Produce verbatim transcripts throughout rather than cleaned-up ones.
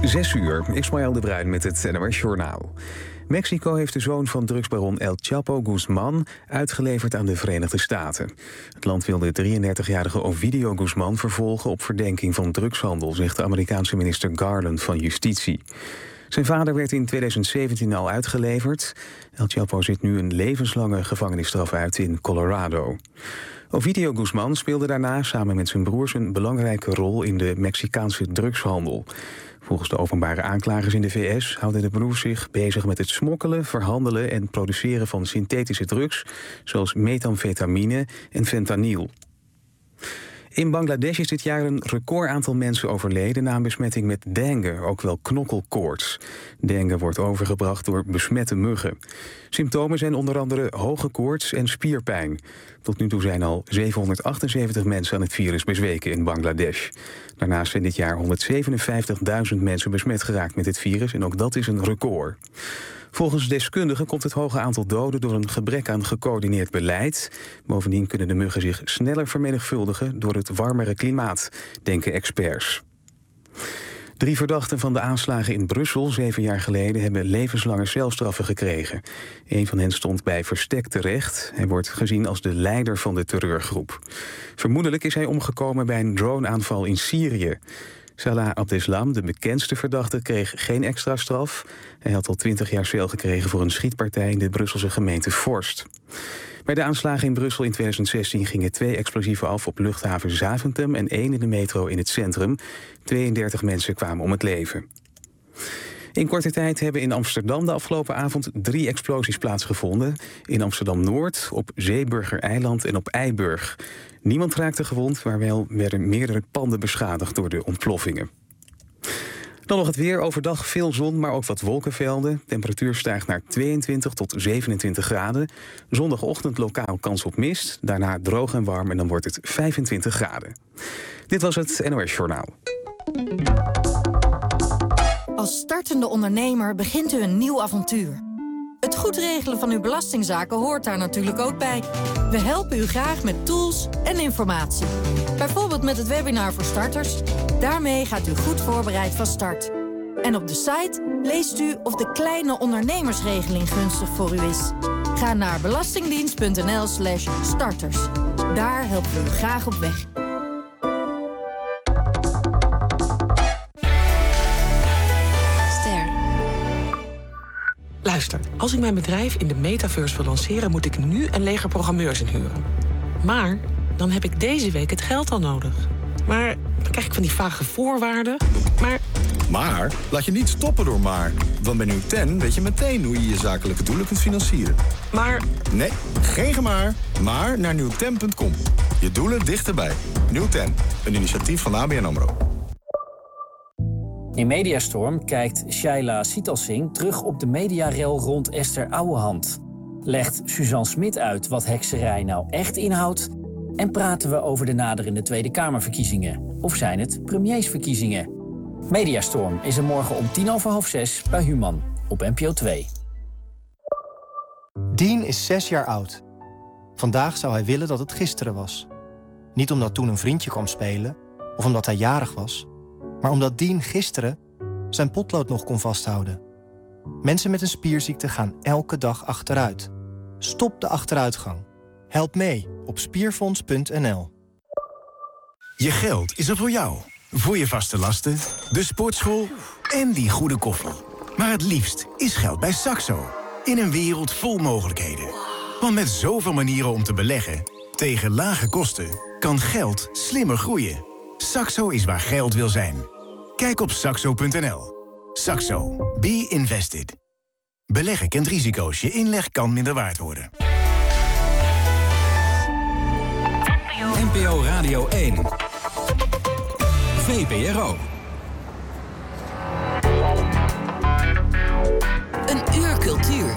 Zes uur, Ismaël de Bruin met het N O S-journaal. Mexico heeft de zoon van drugsbaron El Chapo Guzman uitgeleverd aan de Verenigde Staten. Het land wil de drieëndertigjarige Ovidio Guzman vervolgen op verdenking van drugshandel, zegt de Amerikaanse minister Garland van Justitie. Zijn vader werd in tweeduizend zeventien al uitgeleverd. El Chapo zit nu een levenslange gevangenisstraf uit in Colorado. Ovidio Guzman speelde daarna samen met zijn broers een belangrijke rol in de Mexicaanse drugshandel. Volgens de openbare aanklagers in de V S houden de broers zich bezig met het smokkelen, verhandelen en produceren van synthetische drugs, zoals methamfetamine en fentanyl. In Bangladesh is dit jaar een record aantal mensen overleden na een besmetting met dengue, ook wel knokkelkoorts. Dengue wordt overgebracht door besmette muggen. Symptomen zijn onder andere hoge koorts en spierpijn. Tot nu toe zijn al zevenhonderdachtenzeventig mensen aan het virus bezweken in Bangladesh. Daarnaast zijn dit jaar honderdzevenenvijftigduizend mensen besmet geraakt met het virus en ook dat is een record. Volgens deskundigen komt het hoge aantal doden door een gebrek aan gecoördineerd beleid. Bovendien kunnen de muggen zich sneller vermenigvuldigen door het warmere klimaat, denken experts. Drie verdachten van de aanslagen in Brussel zeven jaar geleden hebben levenslange celstraffen gekregen. Een van hen stond bij verstek terecht. Hij wordt gezien als de leider van de terreurgroep. Vermoedelijk is hij omgekomen bij een droneaanval in Syrië. Salah Abdeslam, de bekendste verdachte, kreeg geen extra straf. Hij had al twintig jaar cel gekregen voor een schietpartij in de Brusselse gemeente Forst. Bij de aanslagen in Brussel in tweeduizend zestien gingen twee explosieven af op luchthaven Zaventem en één in de metro in het centrum. tweeëndertig mensen kwamen om het leven. In korte tijd hebben in Amsterdam de afgelopen avond drie explosies plaatsgevonden. In Amsterdam-Noord, op Zeeburger-eiland en op Eiburg. Niemand raakte gewond, maar wel werden meerdere panden beschadigd door de ontploffingen. Dan nog het weer. Overdag veel zon, maar ook wat wolkenvelden. Temperatuur stijgt naar tweeëntwintig tot zevenentwintig graden. Zondagochtend lokaal kans op mist. Daarna droog en warm en dan wordt het vijfentwintig graden. Dit was het N O S-journaal. Als startende ondernemer begint u een nieuw avontuur. Het goed regelen van uw belastingzaken hoort daar natuurlijk ook bij. We helpen u graag met tools en informatie. Bijvoorbeeld met het webinar voor starters. Daarmee gaat u goed voorbereid van start. En op de site leest u of de kleine ondernemersregeling gunstig voor u is. Ga naar belastingdienst.nl slash starters. Daar helpen we u graag op weg. Luister, als ik mijn bedrijf in de metaverse wil lanceren, moet ik nu een leger programmeurs inhuren. Maar dan heb ik deze week het geld al nodig. Maar dan krijg ik van die vage voorwaarden. Maar... Maar laat je niet stoppen door maar. Want bij NewTen weet je meteen hoe je je zakelijke doelen kunt financieren. Maar... Nee, geen gemaar, maar naar newten punt com. Je doelen dichterbij. NewTen, een initiatief van A B N AMRO. In Mediastorm kijkt Shaila Sitalsing terug op de mediarel rond Esther Ouwehand. Legt Suzanne Smit uit wat hekserij nou echt inhoudt. En praten we over de naderende Tweede Kamerverkiezingen. Of zijn het premiersverkiezingen? Mediastorm is er morgen om tien over half zes bij Human op N P O twee. Dean is zes jaar oud. Vandaag zou hij willen dat het gisteren was. Niet omdat toen een vriendje kwam spelen of omdat hij jarig was, maar omdat Dean gisteren zijn potlood nog kon vasthouden. Mensen met een spierziekte gaan elke dag achteruit. Stop de achteruitgang. Help mee op spierfonds punt n l. Je geld is er voor jou. Voor je vaste lasten, de sportschool en die goede koffie. Maar het liefst is geld bij Saxo. In een wereld vol mogelijkheden. Want met zoveel manieren om te beleggen, tegen lage kosten, kan geld slimmer groeien. Saxo is waar geld wil zijn. Kijk op saxo punt n l. Saxo. Be invested. Beleggen kent risico's. Je inleg kan minder waard worden. N P O Radio één. V P R O. Een uur cultuur.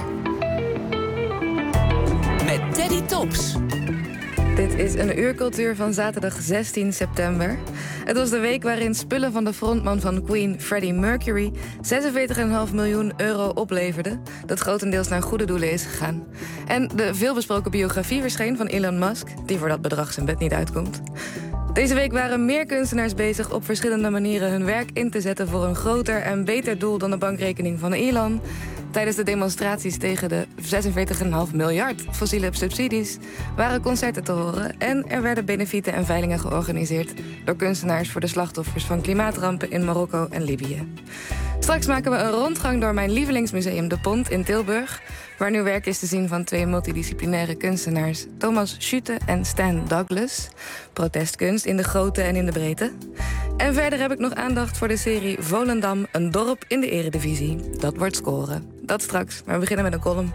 Met Teddy Tops. Dit is een uurcultuur van zaterdag zestien september. Het was de week waarin spullen van de frontman van Queen, Freddie Mercury, zesenveertig komma vijf miljoen euro opleverden, dat grotendeels naar goede doelen is gegaan. En de veelbesproken biografie verscheen van Elon Musk, die voor dat bedrag zijn bed niet uitkomt. Deze week waren meer kunstenaars bezig op verschillende manieren hun werk in te zetten voor een groter en beter doel dan de bankrekening van Elon. Tijdens de demonstraties tegen de zesenveertig komma vijf miljard fossiele subsidies waren concerten te horen en er werden benefieten en veilingen georganiseerd door kunstenaars voor de slachtoffers van klimaatrampen in Marokko en Libië. Straks maken we een rondgang door mijn lievelingsmuseum De Pont in Tilburg, waar nu werk is te zien van twee multidisciplinaire kunstenaars, Thomas Schutte en Stan Douglas. Protestkunst in de grootte en in de breedte. En verder heb ik nog aandacht voor de serie Volendam, een dorp in de eredivisie. Dat wordt scoren. Dat straks, maar we beginnen met een column.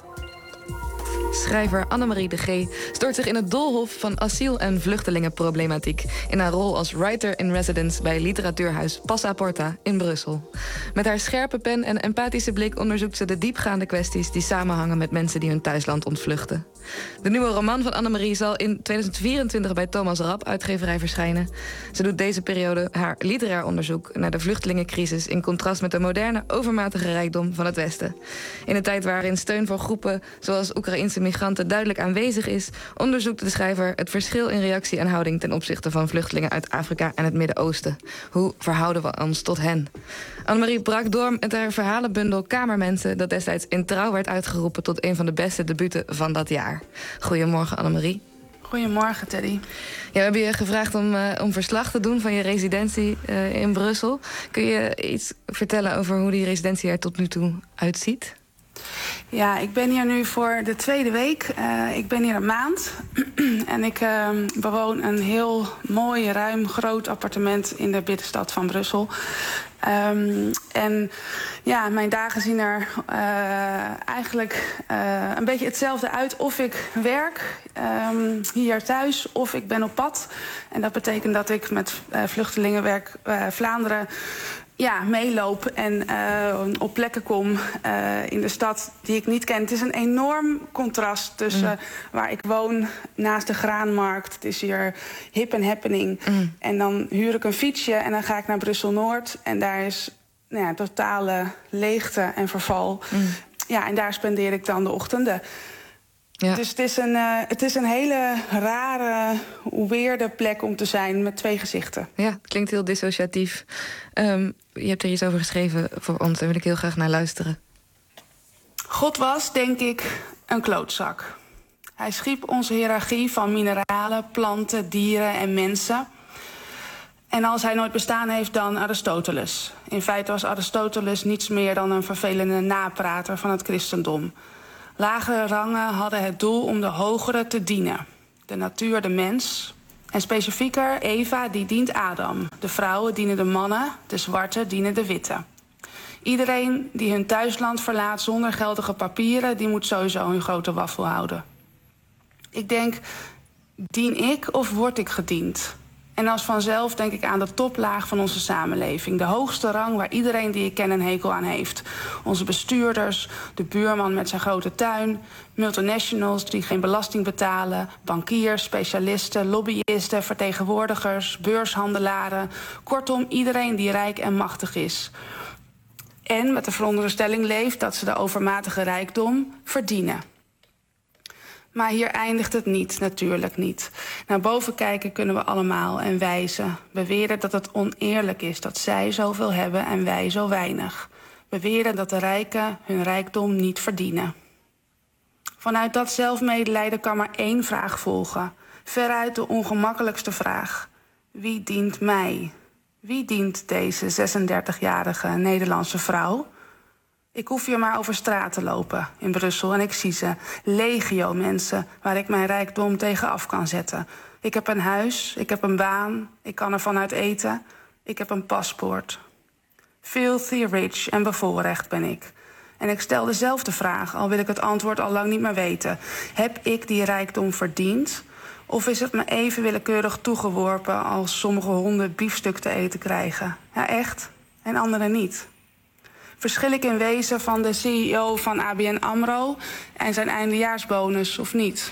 Schrijver Annemarie de G. stort zich in het doolhof van asiel- en vluchtelingenproblematiek in haar rol als writer-in-residence bij literatuurhuis Passaporta in Brussel. Met haar scherpe pen en empathische blik onderzoekt ze de diepgaande kwesties die samenhangen met mensen die hun thuisland ontvluchten. De nieuwe roman van Annemarie zal in tweeduizend vierentwintig bij Thomas Rapp uitgeverij verschijnen. Ze doet deze periode haar literair onderzoek naar de vluchtelingencrisis in contrast met de moderne, overmatige rijkdom van het Westen. In een tijd waarin steun voor groepen zoals Oekraïense migranten duidelijk aanwezig is, onderzoekt de schrijver het verschil in reactie en houding ten opzichte van vluchtelingen uit Afrika en het Midden-Oosten. Hoe verhouden we ons tot hen? Annemarie brak door met haar verhalenbundel Kamermensen, dat destijds in Trouw werd uitgeroepen tot een van de beste debuten van dat jaar. Goedemorgen, Annemarie. Goedemorgen, Teddy. Ja, we hebben je gevraagd om, uh, om verslag te doen van je residentie uh, in Brussel. Kun je iets vertellen over hoe die residentie er tot nu toe uitziet? Ja, ik ben hier nu voor de tweede week. Uh, ik ben hier een maand. En ik uh, bewoon een heel mooi, ruim, groot appartement in de binnenstad van Brussel. Um, en ja, mijn dagen zien er uh, eigenlijk uh, een beetje hetzelfde uit. Of ik werk um, hier thuis, of ik ben op pad. En dat betekent dat ik met uh, Vluchtelingenwerk uh, Vlaanderen ja, meeloop en uh, op plekken kom uh, in de stad die ik niet ken. Het is een enorm contrast tussen mm. waar ik woon, naast de graanmarkt. Het is hier hip en happening. Mm. En dan huur ik een fietsje en dan ga ik naar Brussel-Noord. En daar is nou ja, totale leegte en verval. Mm. Ja, en daar spendeer ik dan de ochtenden. Ja. Dus het is, een, uh, het is een hele rare, weirde plek om te zijn met twee gezichten. Ja, het klinkt heel dissociatief. Um, je hebt er iets over geschreven voor ons, daar wil ik heel graag naar luisteren. God was, denk ik, een klootzak. Hij schiep onze hiërarchie van mineralen, planten, dieren en mensen. En als hij nooit bestaan heeft, dan Aristoteles. In feite was Aristoteles niets meer dan een vervelende naprater van het christendom. Lagere rangen hadden het doel om de hogere te dienen. De natuur, de mens. En specifieker, Eva, die dient Adam. De vrouwen dienen de mannen, de zwarte dienen de witte. Iedereen die hun thuisland verlaat zonder geldige papieren, die moet sowieso hun grote waffel houden. Ik denk, dien ik of word ik gediend? En als vanzelf denk ik aan de toplaag van onze samenleving. De hoogste rang waar iedereen die ik ken een hekel aan heeft. Onze bestuurders, de buurman met zijn grote tuin, multinationals die geen belasting betalen, bankiers, specialisten, lobbyisten, vertegenwoordigers, beurshandelaren. Kortom, iedereen die rijk en machtig is. En met de veronderstelling leeft dat ze de overmatige rijkdom verdienen. Maar hier eindigt het niet, natuurlijk niet. Naar boven kijken kunnen we allemaal en wijzen. Beweren dat het oneerlijk is dat zij zoveel hebben en wij zo weinig. Beweren dat de rijken hun rijkdom niet verdienen. Vanuit dat zelfmedelijden kan maar één vraag volgen. Veruit de ongemakkelijkste vraag. Wie dient mij? Wie dient deze zesendertigjarige Nederlandse vrouw? Ik hoef hier maar over straat te lopen in Brussel en ik zie ze. Legio mensen waar ik mijn rijkdom tegen af kan zetten. Ik heb een huis, ik heb een baan, ik kan er vanuit eten. Ik heb een paspoort. Filthy rich en bevoorrecht ben ik. En ik stel dezelfde vraag, al wil ik het antwoord al lang niet meer weten. Heb ik die rijkdom verdiend? Of is het me even willekeurig toegeworpen als sommige honden biefstuk te eten krijgen? Ja, echt. En anderen niet. Verschil ik in wezen van de C E O van A B N AMRO en zijn eindejaarsbonus of niet?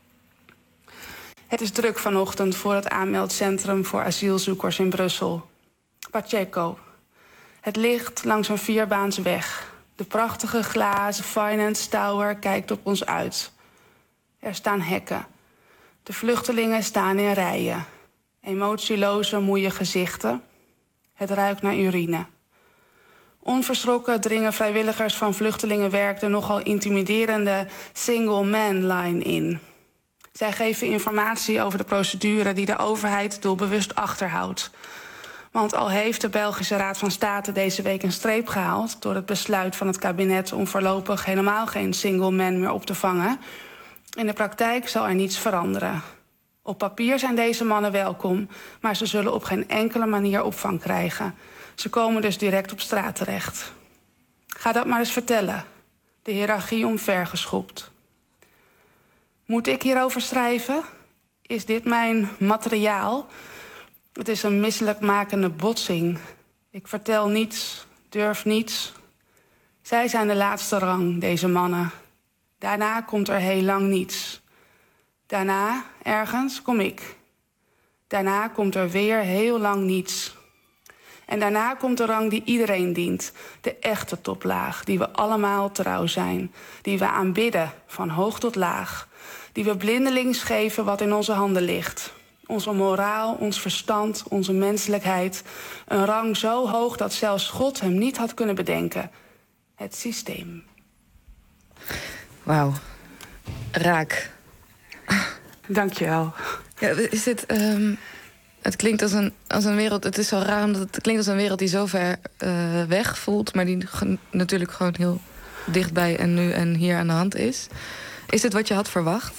Het is druk vanochtend voor het aanmeldcentrum voor asielzoekers in Brussel. Pacheco. Het licht langs een vierbaans weg. De prachtige glazen Finance Tower kijkt op ons uit. Er staan hekken. De vluchtelingen staan in rijen. Emotieloze, moeie gezichten. Het ruikt naar urine. Onverschrokken dringen vrijwilligers van Vluchtelingenwerk de nogal intimiderende single man line in. Zij geven informatie over de procedure die de overheid doelbewust achterhoudt. Want al heeft de Belgische Raad van State deze week een streep gehaald door het besluit van het kabinet om voorlopig helemaal geen single man meer op te vangen, in de praktijk zal er niets veranderen. Op papier zijn deze mannen welkom, maar ze zullen op geen enkele manier opvang krijgen. Ze komen dus direct op straat terecht. Ga dat maar eens vertellen. De hiërarchie omvergeschopt. Moet ik hierover schrijven? Is dit mijn materiaal? Het is een misselijkmakende botsing. Ik vertel niets, durf niets. Zij zijn de laatste rang, deze mannen. Daarna komt er heel lang niets. Daarna, ergens, kom ik. Daarna komt er weer heel lang niets. En daarna komt de rang die iedereen dient. De echte toplaag, die we allemaal trouw zijn. Die we aanbidden, van hoog tot laag. Die we blindelings geven wat in onze handen ligt. Onze moraal, ons verstand, onze menselijkheid. Een rang zo hoog dat zelfs God hem niet had kunnen bedenken. Het systeem. Wauw. Raak. Dank je wel. Ja, is dit... Um, het klinkt als een, als een wereld... Het is zo raar, omdat het klinkt als een wereld die zo ver uh, weg voelt, maar die ge- natuurlijk gewoon heel dichtbij en nu en hier aan de hand is. Is dit wat je had verwacht?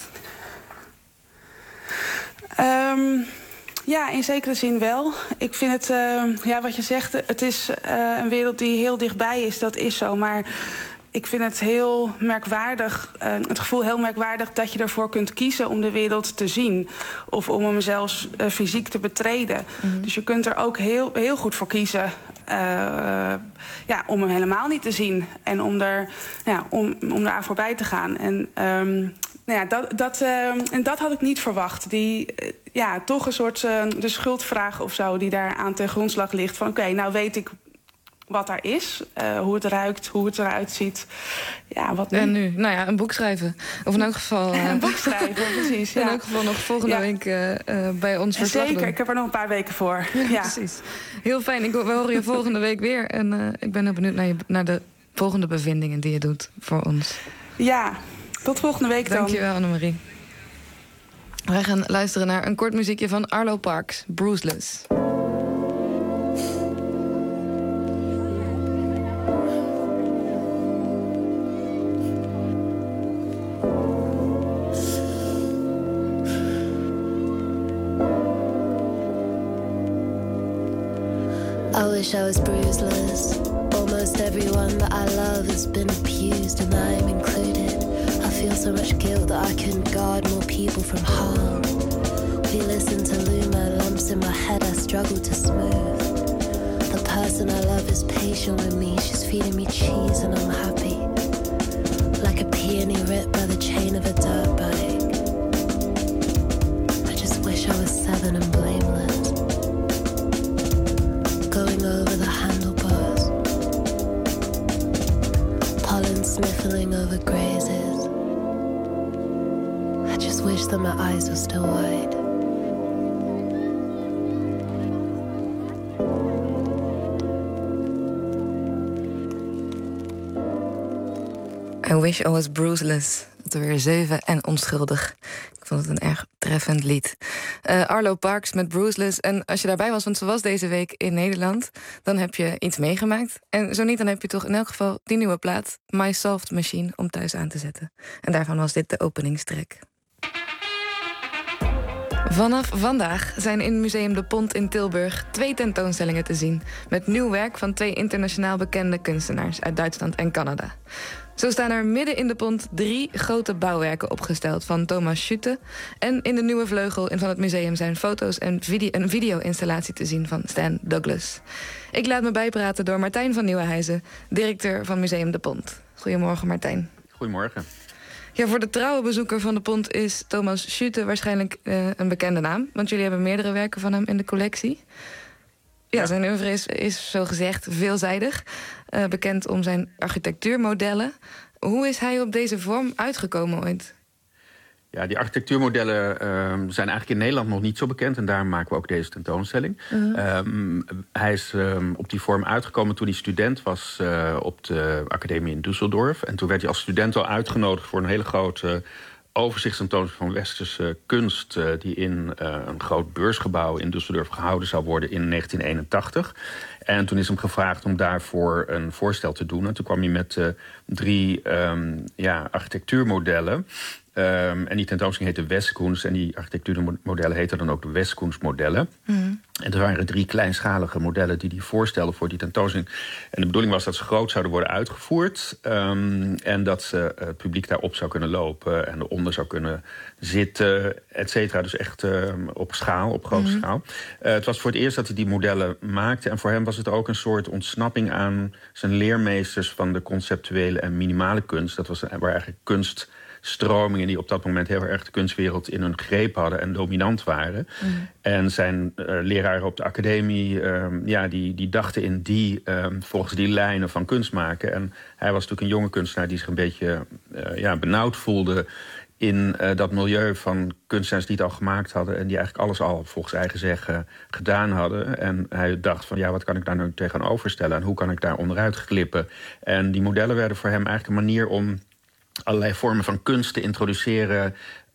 Um, ja, in zekere zin wel. Ik vind het, uh, ja, wat je zegt, het is uh, een wereld die heel dichtbij is, dat is zo. Maar ik vind het heel merkwaardig, uh, het gevoel heel merkwaardig dat je ervoor kunt kiezen om de wereld te zien. Of om hem zelfs uh, fysiek te betreden. Mm-hmm. Dus je kunt er ook heel, heel goed voor kiezen uh, ja, om hem helemaal niet te zien. En om er, ja, om, om daar voorbij te gaan. En... Um, Nou ja, dat, dat, uh, en dat had ik niet verwacht. Die, uh, ja, toch een soort uh, de schuldvraag of zo die daar aan ten grondslag ligt. Van oké, okay, nou weet ik wat daar is. Uh, hoe het ruikt, hoe het eruit ziet. Ja, wat nu? En nu? Nou ja, een boek schrijven. Of in elk geval... Uh, een boek schrijven, precies. Ja. In elk geval nog volgende ja. week uh, uh, bij ons verslag Zeker, doen. Ik heb er nog een paar weken voor. Ja, ja. Precies. Heel fijn. Ik, we horen je volgende week weer. En uh, ik ben heel benieuwd naar, je, naar de volgende bevindingen die je doet voor ons. Ja, tot volgende week dan. Dankjewel, Annemarie. Wij gaan luisteren naar een kort muziekje van Arlo Parks, Bruiseless. I wish I was bruiseless. Almost everyone that I love has been abused, and I'm included. I feel so much guilt that I couldn't guard more people from harm. We listen to Luma, lumps in my head I struggle to smooth. The person I love is patient with me, she's feeding me cheese and I'm happy. Like a peony ripped by the chain of a dirt bike. I just wish I was seven and blameless. Going over the handlebars. Pollen sniffling over grazes. I just wish that my eyes were still wide. I wish I was bruiseless. Het er weer zeven en onschuldig. Ik vond het een erg treffend lied. Uh, Arlo Parks met Bruiseless. En als je daarbij was, want ze was deze week in Nederland, dan heb je iets meegemaakt. En zo niet, dan heb je toch in elk geval die nieuwe plaat, My Soft Machine, om thuis aan te zetten. En daarvan was dit de openingstrek. Vanaf vandaag zijn in Museum De Pont in Tilburg twee tentoonstellingen te zien, met nieuw werk van twee internationaal bekende kunstenaars uit Duitsland en Canada. Zo staan er midden in de pont drie grote bouwwerken opgesteld van Thomas Schutte. En in de nieuwe vleugel van het museum zijn foto's en video, een video-installatie te zien van Stan Douglas. Ik laat me bijpraten door Martijn van Nieuwenhuizen, directeur van Museum De Pont. Goedemorgen, Martijn. Goedemorgen. Ja, voor de trouwe bezoeker van de Pont is Thomas Schutte waarschijnlijk uh, een bekende naam. Want jullie hebben meerdere werken van hem in de collectie. Ja, zijn oeuvre is, is zogezegd veelzijdig. Uh, bekend om zijn architectuurmodellen. Hoe is hij op deze vorm uitgekomen ooit? Ja, die architectuurmodellen uh, zijn eigenlijk in Nederland nog niet zo bekend. En daarom maken we ook deze tentoonstelling. Uh-huh. Um, hij is um, op die vorm uitgekomen toen hij student was uh, op de academie in Düsseldorf. En toen werd hij als student al uitgenodigd voor een hele grote overzichtstentoonstelling van westerse kunst, uh, die in uh, een groot beursgebouw in Düsseldorf gehouden zou worden in negentien eenentachtig. En toen is hem gevraagd om daarvoor een voorstel te doen. En toen kwam hij met uh, drie um, ja, architectuurmodellen. Um, en die tentoonstelling heette Westkunst. En die architectuurmodellen heten dan ook de Westkunstmodellen. Mm. En er waren drie kleinschalige modellen die hij voorstelde voor die tentoonstelling. En de bedoeling was dat ze groot zouden worden uitgevoerd. Um, en dat ze, uh, het publiek daarop zou kunnen lopen en eronder zou kunnen zitten, et cetera. Dus echt uh, op schaal, op grote mm-hmm. schaal. Uh, het was voor het eerst dat hij die modellen maakte. En voor hem was het ook een soort ontsnapping aan zijn leermeesters van de conceptuele en minimale kunst. Dat was waar eigenlijk kunst stromingen die op dat moment heel erg de kunstwereld in hun greep hadden en dominant waren. Mm. En zijn uh, leraren op de academie, um, ja, die, die dachten in die, um, volgens die lijnen van kunst maken. En hij was natuurlijk een jonge kunstenaar die zich een beetje uh, ja, benauwd voelde in uh, dat milieu van kunstenaars die het al gemaakt hadden en die eigenlijk alles al volgens eigen zeggen gedaan hadden. En hij dacht van ja, wat kan ik daar nu tegenover stellen en hoe kan ik daar onderuit glippen? En die modellen werden voor hem eigenlijk een manier om allerlei vormen van kunst te introduceren.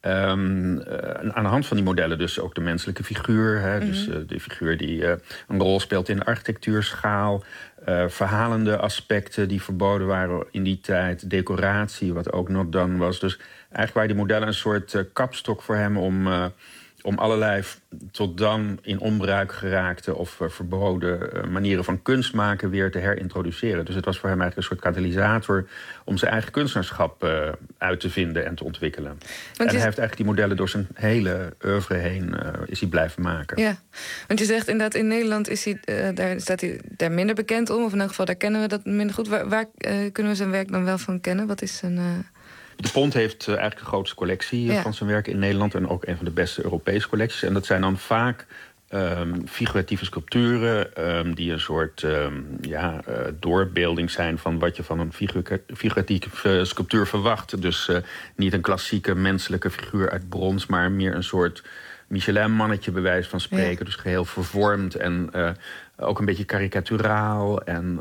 Um, uh, aan de hand van die modellen dus ook de menselijke figuur. Hè, mm-hmm. Dus uh, de figuur die uh, een rol speelt in de architectuurschaal. Uh, verhalende aspecten die verboden waren in die tijd. Decoratie, wat ook not done was. Dus eigenlijk waren die modellen een soort uh, kapstok voor hem om, uh, om allerlei tot dan in onbruik geraakte of uh, verboden uh, manieren van kunst maken weer te herintroduceren. Dus het was voor hem eigenlijk een soort katalysator om zijn eigen kunstenaarschap uh, uit te vinden en te ontwikkelen. Want en hij heeft eigenlijk die modellen door zijn hele oeuvre heen uh, is hij blijven maken. Ja, want je zegt inderdaad in Nederland is hij, uh, daar staat hij daar minder bekend om, of in elk geval daar kennen we dat minder goed. Waar, waar uh, kunnen we zijn werk dan wel van kennen? Wat is zijn... Uh... De Pont heeft uh, eigenlijk de grootste collectie ja. van zijn werk in Nederland en ook een van de beste Europese collecties. En dat zijn dan vaak um, figuratieve sculpturen um, die een soort um, ja, uh, doorbeelding zijn van wat je van een figura- figuratieve uh, sculptuur verwacht. Dus uh, niet een klassieke menselijke figuur uit brons, maar meer een soort Michelin-mannetje bij wijze van spreken. Ja. Dus geheel vervormd en uh, ook een beetje karikaturaal en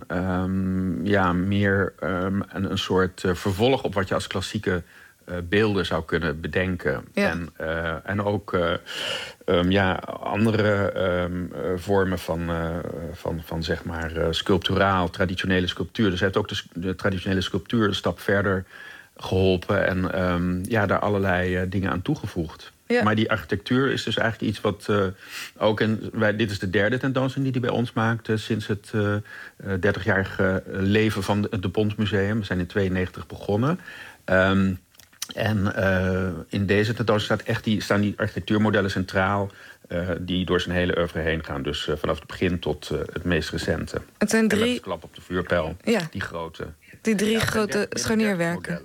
um, ja, meer um, een, een soort uh, vervolg op wat je als klassieke uh, beelden zou kunnen bedenken. Ja. En, uh, en ook uh, um, ja, andere um, uh, vormen van, uh, van, van zeg maar uh, sculpturaal, traditionele sculptuur. Dus hij heeft ook de, de traditionele sculptuur een stap verder geholpen en um, ja, daar allerlei uh, dingen aan toegevoegd. Ja. Maar die architectuur is dus eigenlijk iets wat uh, ook... in, wij, dit is de derde tentoonstelling die hij bij ons maakt uh, sinds het uh, dertigjarige leven van het De Pont Museum. We zijn in tweeënnegentig begonnen. Um, en uh, in deze tentoonstelling staat echt die, staan die architectuurmodellen centraal, Uh, die door zijn hele oeuvre heen gaan. Dus uh, vanaf het begin tot uh, het meest recente. Het zijn drie... En met de klap op de vuurpijl. Ja. Die grote... Die drie ja, grote scharnierwerken.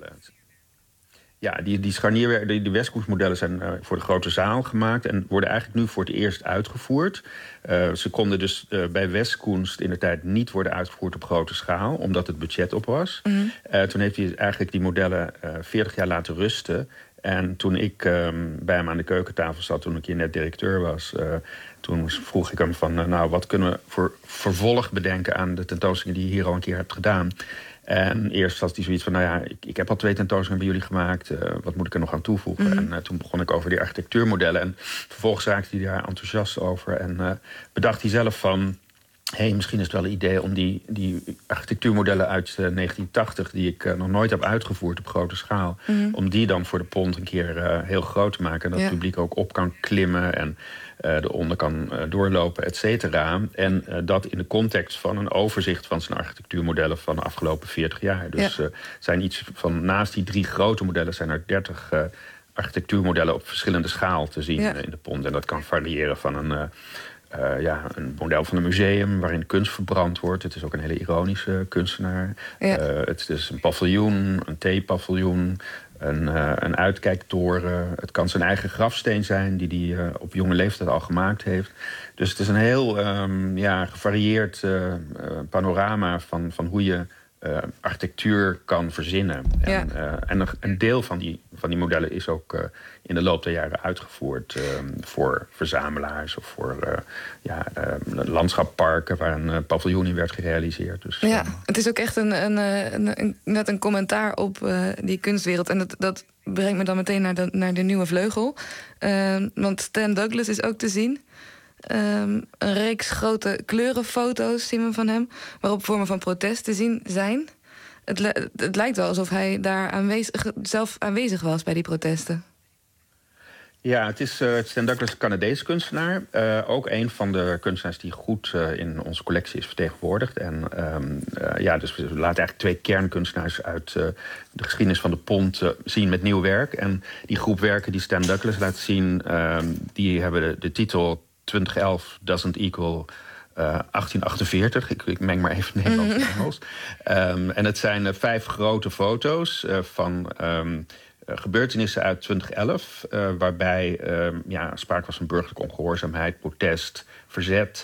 Ja, die, die scharnierwerken, die, die Westkunstmodellen zijn uh, voor de grote zaal gemaakt en worden eigenlijk nu voor het eerst uitgevoerd. Uh, ze konden dus uh, bij Westkunst in de tijd niet worden uitgevoerd op grote schaal, omdat het budget op was. Mm-hmm. Uh, toen heeft hij eigenlijk die modellen uh, veertig jaar laten rusten. En toen ik um, bij hem aan de keukentafel zat, toen ik hier net directeur was, Uh, toen vroeg ik hem van, uh, nou, wat kunnen we voor vervolg bedenken aan de tentoonstellingen die je hier al een keer hebt gedaan. En eerst was hij zoiets van, nou ja, ik, ik heb al twee tentoonstellingen bij jullie gemaakt. Uh, wat moet ik er nog aan toevoegen? Mm-hmm. En uh, toen begon ik over die architectuurmodellen. En vervolgens raakte hij daar enthousiast over. En uh, bedacht hij zelf van, hé, hey, misschien is het wel een idee om die, die architectuurmodellen uit uh, negentien tachtig... die ik uh, nog nooit heb uitgevoerd op grote schaal, mm-hmm. om die dan voor de Pont een keer uh, heel groot te maken. En dat ja. het publiek ook op kan klimmen en uh, eronder kan uh, doorlopen, et cetera. En uh, dat in de context van een overzicht van zijn architectuurmodellen van de afgelopen veertig jaar. Dus ja. uh, zijn iets van, naast die drie grote modellen zijn er dertig uh, architectuurmodellen op verschillende schaal te zien ja. uh, in de Pont. En dat kan variëren van een... Uh, Uh, ja, een model van een museum waarin kunst verbrand wordt. Het is ook een hele ironische kunstenaar. Ja. Uh, het is een paviljoen, een theepaviljoen, een, uh, een uitkijktoren. Het kan zijn eigen grafsteen zijn die hij uh, op jonge leeftijd al gemaakt heeft. Dus het is een heel um, ja, gevarieerd uh, panorama van, van hoe je uh, architectuur kan verzinnen. Ja. En, uh, en een deel van die, van die modellen is ook uh, in de loop der jaren uitgevoerd uh, voor verzamelaars of voor uh, ja, uh, landschapparken waar een uh, paviljoen in werd gerealiseerd. Dus, ja, uh, het is ook echt een, een, een, een, net een commentaar op uh, die kunstwereld. En dat, dat brengt me dan meteen naar de, naar de nieuwe vleugel. Uh, want Stan Douglas is ook te zien. Um, een reeks grote kleurenfoto's zien we van hem, waarop vormen van protest te zien zijn. Het, le- het lijkt wel alsof hij daar aanwezig, zelf aanwezig was bij die protesten. Ja, het is uh, Stan Douglas, Canadese kunstenaar. Uh, ook een van de kunstenaars die goed uh, in onze collectie is vertegenwoordigd. En um, uh, ja, dus we laten eigenlijk twee kernkunstenaars uit uh, de geschiedenis van de Pont uh, zien met nieuw werk. En die groep werken die Stan Douglas laat zien, uh, die hebben de, de titel twintig elf doesn't equal uh, achttien achtenveertig. Ik, ik meng maar even Nederlands en Engels. Um, en het zijn uh, vijf grote foto's uh, van um, uh, gebeurtenissen uit twintig elf... Uh, waarbij um, ja, sprake was van burgerlijke ongehoorzaamheid, protest, verzet.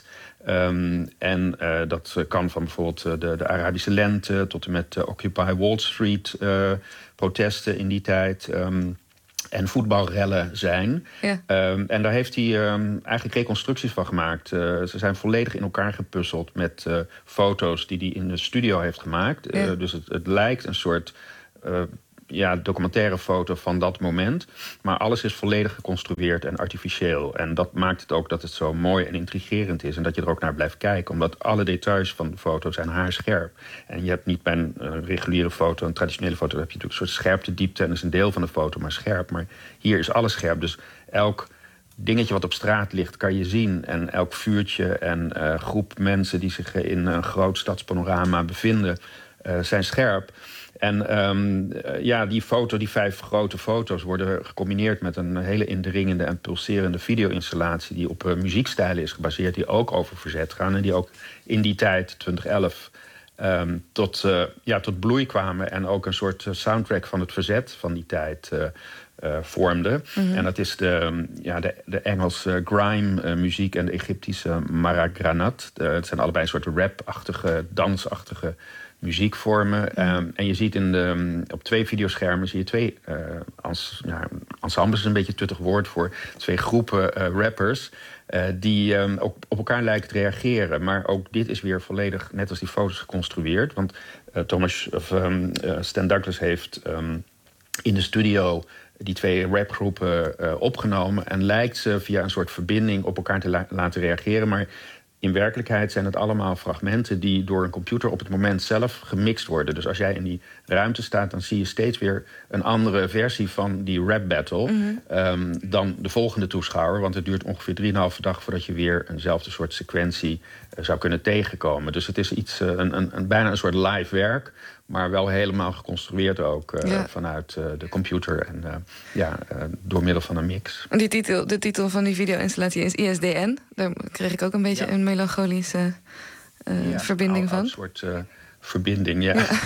Um, en uh, dat kan van bijvoorbeeld uh, de, de Arabische lente tot en met uh, Occupy Wall Street uh, protesten in die tijd. Um, en voetbalrellen zijn. Ja. Um, en daar heeft hij um, eigenlijk reconstructies van gemaakt. Uh, ze zijn volledig in elkaar gepuzzeld met uh, foto's die hij in de studio heeft gemaakt. Ja. Uh, dus het, het lijkt een soort uh, ja, documentaire foto van dat moment. Maar alles is volledig geconstrueerd en artificieel. En dat maakt het ook dat het zo mooi en intrigerend is. En dat je er ook naar blijft kijken. Omdat alle details van de foto zijn haarscherp. En je hebt niet bij een uh, reguliere foto, een traditionele foto, heb je natuurlijk een soort scherpte, diepte. En dat is een deel van de foto maar scherp. Maar hier is alles scherp. Dus elk dingetje wat op straat ligt kan je zien. En elk vuurtje en uh, groep mensen die zich in een groot stadspanorama bevinden, uh, zijn scherp. En um, ja, die foto, die vijf grote foto's worden gecombineerd met een hele indringende en pulserende video-installatie die op uh, muziekstijlen is gebaseerd, die ook over verzet gaan en die ook in die tijd, twintig elf, um, tot, uh, ja, tot bloei kwamen en ook een soort soundtrack van het verzet van die tijd uh, uh, vormde. Mm-hmm. En dat is de, um, ja, de, de Engelse grime-muziek uh, en de Egyptische maragranat. Uh, het zijn allebei een soort rap-achtige, dansachtige muziekvormen. Ja. Um, en je ziet in de, op twee videoschermen zie je twee uh, ans, ja, ensembles is een beetje een tuttig woord voor twee groepen uh, rappers uh, die um, ook op elkaar lijken te reageren. Maar ook dit is weer volledig net als die foto's geconstrueerd. Want uh, Thomas of um, uh, Stan Douglas heeft um, in de studio die twee rapgroepen uh, opgenomen en lijkt ze via een soort verbinding op elkaar te la- laten reageren. Maar in werkelijkheid zijn het allemaal fragmenten die door een computer op het moment zelf gemixt worden. Dus als jij in die ruimte staat, dan zie je steeds weer een andere versie van die rap battle mm-hmm. um, dan de volgende toeschouwer. Want het duurt ongeveer drieënhalve dag voordat je weer eenzelfde soort sequentie uh, zou kunnen tegenkomen. Dus het is iets, uh, een, een, een, bijna een soort live werk, maar wel helemaal geconstrueerd ook uh, ja. vanuit uh, de computer en uh, ja, uh, door middel van een mix. Die titel, de titel van die video-installatie is I S D N. Daar kreeg ik ook een beetje ja. een melancholische uh, ja, verbinding van. Een soort uh, verbinding, ja. Ja,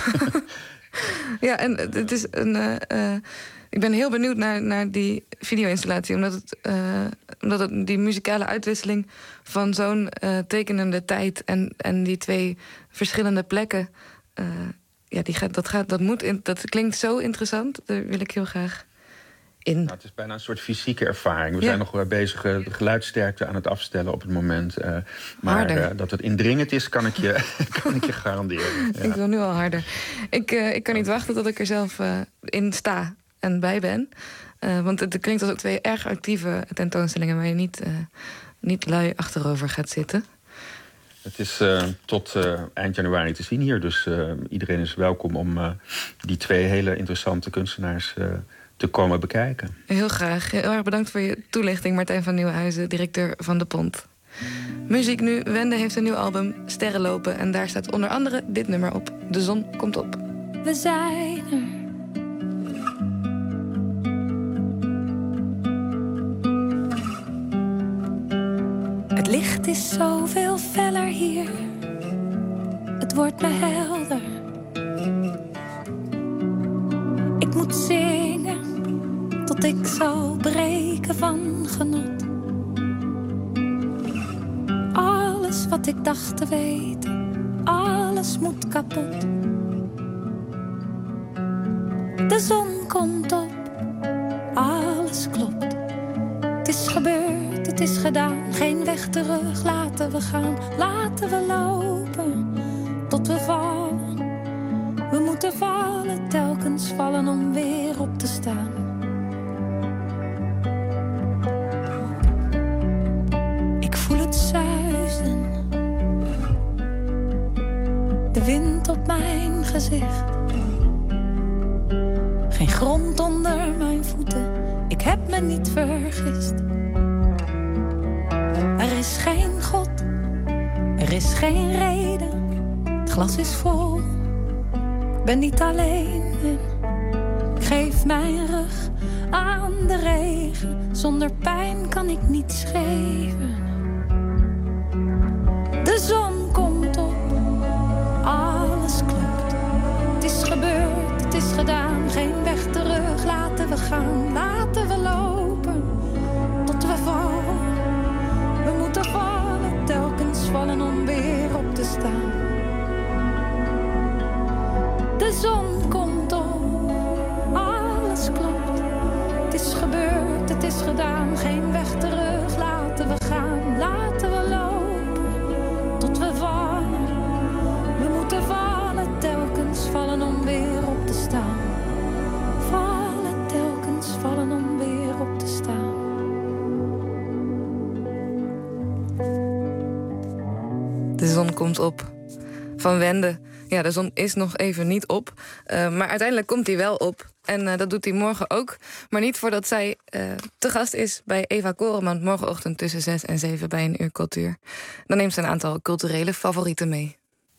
ja en het is een. Uh, uh, ik ben heel benieuwd naar, naar die video-installatie, omdat het, uh, omdat het die muzikale uitwisseling van zo'n uh, tekenende tijd en, en die twee verschillende plekken. Uh, Ja, die gaat, dat, gaat, dat, moet in, dat klinkt zo interessant. Daar wil ik heel graag in. Nou, het is bijna een soort fysieke ervaring. We ja. zijn nog bezig de geluidsterkte aan het afstellen op het moment. Uh, maar uh, dat het indringend is, kan ik je, kan ik je garanderen. Ja. Ik wil nu al harder. Ik, uh, ik kan niet wachten tot ik er zelf uh, in sta en bij ben. Uh, want het klinkt als ook twee erg actieve tentoonstellingen waar je niet, uh, niet lui achterover gaat zitten. Het is uh, tot uh, eind januari te zien hier. Dus uh, iedereen is welkom om uh, die twee hele interessante kunstenaars uh, te komen bekijken. Heel graag. Heel erg bedankt voor je toelichting, Martijn van Nieuwenhuizen, directeur van De Pont. Muziek nu. Wende heeft een nieuw album, Sterren lopen. En daar staat onder andere dit nummer op. De zon komt op. We zijn er. Het licht is zoveel feller hier. Het wordt me helder. Ik moet zingen tot ik zal breken van genot. Alles wat ik dacht te weten, alles moet kapot. De zon komt op, alles klopt. Het is gebeurd, het is gedaan, geen weg terug. Laten we gaan, laten we lopen, tot we vallen. We moeten vallen, telkens vallen om weer op te staan. Ik voel het zuizen, de wind op mijn gezicht. Geen grond onder mijn voeten, ik heb me niet vergist. Er is geen God, er is geen reden. Het glas is vol, ik ben niet alleen. Ik geef mijn rug aan de regen. Zonder pijn kan ik niets geven. De zon komt op, alles klopt. Het is gebeurd, het is gedaan, geen weg terug. Laten we gaan, laten we lopen, tot we vallen. We moeten vallen, telkens vallen om weer op te staan. De zon komt op, alles klopt. Het is gebeurd, het is gedaan, geen weg terug. Laten we gaan, laten we lopen, tot we vallen. We moeten vallen, telkens vallen om weer op te staan. Vallen, telkens vallen om weer op te staan. De zon komt op. Van Wende. Ja, de zon is nog even niet op. Uh, maar uiteindelijk komt hij wel op. En uh, dat doet hij morgen ook. Maar niet voordat zij uh, te gast is bij Eva Koreman morgenochtend tussen zes en zeven bij een uur cultuur. Dan neemt ze een aantal culturele favorieten mee.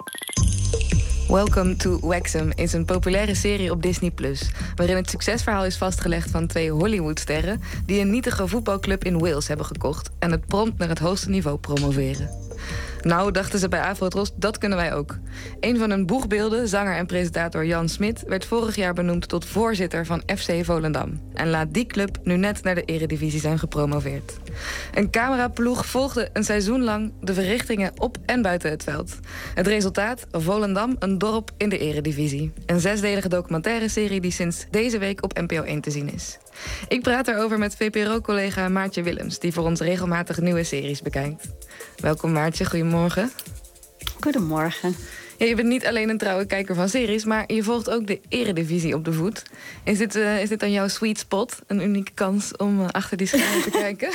Welcome to Wrexham is een populaire serie op Disney plus, waarin het succesverhaal is vastgelegd van twee Hollywoodsterren die een nietige voetbalclub in Wales hebben gekocht en het prompt naar het hoogste niveau promoveren. Nou, dachten ze bij Afrotros, dat kunnen wij ook. Een van hun boegbeelden, zanger en presentator Jan Smit, werd vorig jaar benoemd tot voorzitter van F C Volendam. En laat die club nu net naar de eredivisie zijn gepromoveerd. Een cameraploeg volgde een seizoen lang de verrichtingen op en buiten het veld. Het resultaat, Volendam, een dorp in de eredivisie. Een zesdelige documentaire serie die sinds deze week op N P O één te zien is. Ik praat erover met V P R O-collega Maartje Willems, die voor ons regelmatig nieuwe series bekijkt. Welkom Maartje, goedemorgen. Goedemorgen. Ja, je bent niet alleen een trouwe kijker van series, maar je volgt ook de eredivisie op de voet. Is dit, uh, is dit dan jouw sweet spot? Een unieke kans om uh, achter die schermen te kijken?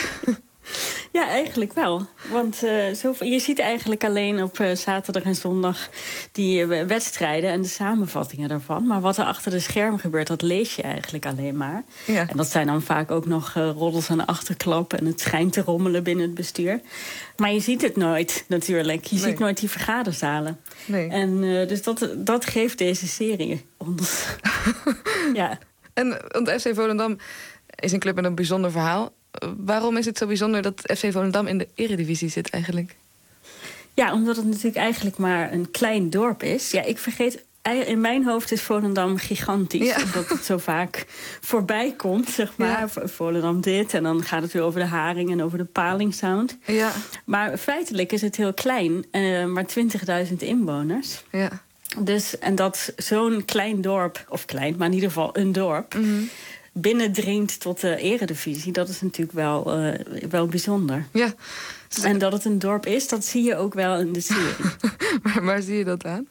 Ja, eigenlijk wel. Want uh, zo, je ziet eigenlijk alleen op uh, zaterdag en zondag die uh, wedstrijden en de samenvattingen daarvan. Maar wat er achter de schermen gebeurt, dat lees je eigenlijk alleen maar. Ja. En dat zijn dan vaak ook nog uh, roddels en achterklappen en het schijnt te rommelen binnen het bestuur. Maar je ziet het nooit natuurlijk. Je nee. ziet nooit die vergaderzalen. Nee. En uh, dus dat, dat geeft deze serie ons. Ja. En want F C Volendam is een club met een bijzonder verhaal. Waarom is het zo bijzonder dat F C Volendam in de eredivisie zit eigenlijk? Ja, omdat het natuurlijk eigenlijk maar een klein dorp is. Ja, ik vergeet, in mijn hoofd is Volendam gigantisch. Ja. Omdat het zo vaak voorbij komt, zeg maar. Ja. Volendam dit, en dan gaat het weer over de Haring en over de Palingsound. Ja. Maar feitelijk is het heel klein, uh, maar twintigduizend inwoners. Ja. Dus, en dat zo'n klein dorp, of klein, maar in ieder geval een dorp... Mm-hmm. binnendringt tot de eredivisie, dat is natuurlijk wel, uh, wel bijzonder. Ja. En dat het een dorp is, dat zie je ook wel in de serie. maar waar zie je dat aan?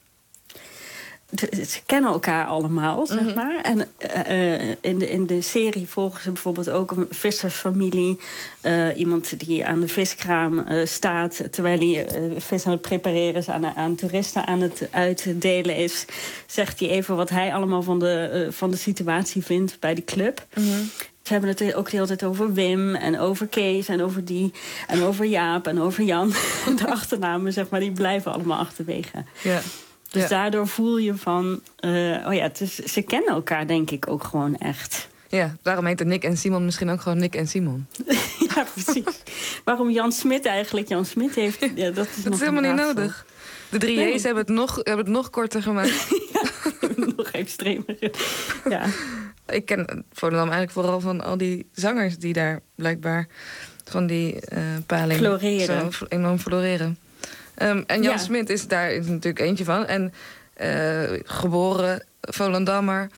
Ze kennen elkaar allemaal, zeg mm-hmm. maar. En uh, in, de, in de serie volgen ze bijvoorbeeld ook een vissersfamilie. Uh, iemand die aan de viskraam uh, staat terwijl hij uh, vis aan het prepareren is, aan, aan toeristen aan het uitdelen is. Zegt hij even wat hij allemaal van de, uh, van de situatie vindt bij de club. Mm-hmm. Ze hebben het ook de hele tijd over Wim en over Kees en over die en over Jaap en over Jan. De achternamen, zeg maar, die blijven allemaal achterwege. Ja. Dus ja. daardoor voel je van, uh, oh ja, het is, ze kennen elkaar denk ik ook gewoon echt. Ja, daarom heet Nick en Simon misschien ook gewoon Nick en Simon. Ja, precies. Waarom Jan Smit eigenlijk Jan Smit heeft, ja, dat is, dat is helemaal niet nodig. De drie nee. J's hebben het, nog, hebben het nog korter gemaakt. Ja, nog extremer. Ja. Ik ken Volendam eigenlijk vooral van al die zangers die daar blijkbaar van die uh, paling floreren. Zo enorm floreren. Um, en Jan ja. Smit is daar is natuurlijk eentje van. En uh, geboren Volendammer.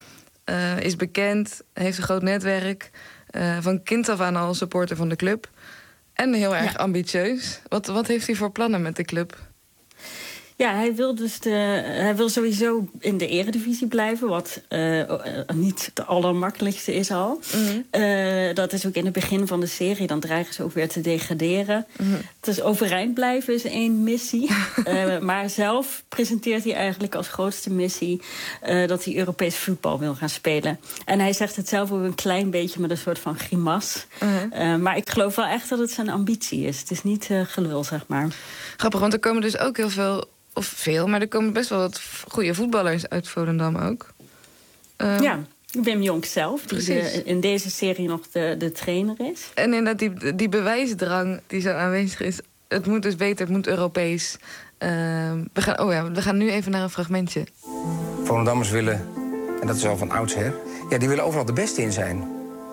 uh, is bekend, heeft een groot netwerk. Uh, van kind af aan al supporter van de club. En heel erg ja. ambitieus. Wat, wat heeft hij voor plannen met de club? Ja, hij wil dus de, hij wil sowieso in de eredivisie blijven, wat uh, uh, niet de allermakkelijkste is al. Mm-hmm. Uh, dat is ook in het begin van de serie, dan dreigen ze ook weer te degraderen. Mm-hmm. Dus overeind blijven is één missie. uh, maar zelf presenteert hij eigenlijk als grootste missie uh, dat hij Europees voetbal wil gaan spelen. En hij zegt het zelf ook een klein beetje met een soort van grimas. Mm-hmm. Uh, maar ik geloof wel echt dat het zijn ambitie is. Het is niet uh, gelul, zeg maar. Grappig, want er komen dus ook heel veel... Of veel, maar er komen best wel wat goede voetballers uit Volendam ook. Um, ja, Wim Jonk zelf, die de, in deze serie nog de, de trainer is. En inderdaad, die, die bewijsdrang die zo aanwezig is... het moet dus beter, het moet Europees. Uh, we, gaan, oh ja, we gaan nu even naar een fragmentje. Volendammers willen, en dat is al van oudsher... ja, die willen overal de beste in zijn.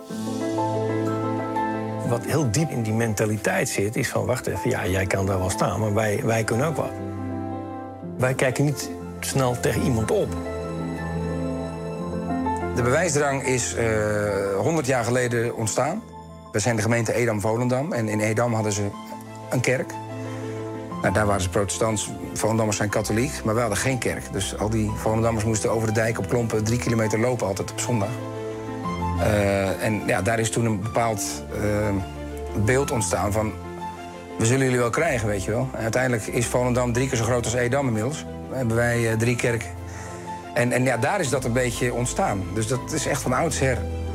Wat heel diep in die mentaliteit zit, is van... wacht even, ja, jij kan daar wel staan, maar wij, wij kunnen ook wat. Wij kijken niet snel tegen iemand op. De bewijsdrang is uh, honderd jaar geleden ontstaan. We zijn de gemeente Edam-Volendam. En in Edam hadden ze een kerk. Nou, daar waren ze protestants. Volendammers zijn katholiek, maar we hadden geen kerk. Dus al die Volendammers moesten over de dijk op klompen... drie kilometer lopen altijd op zondag. Uh, en ja, daar is toen een bepaald uh, beeld ontstaan van... we zullen jullie wel krijgen, weet je wel. En uiteindelijk is Volendam drie keer zo groot als Edam inmiddels. Dan hebben wij uh, drie kerken. En, en ja, daar is dat een beetje ontstaan. Dus dat is echt van oudsher.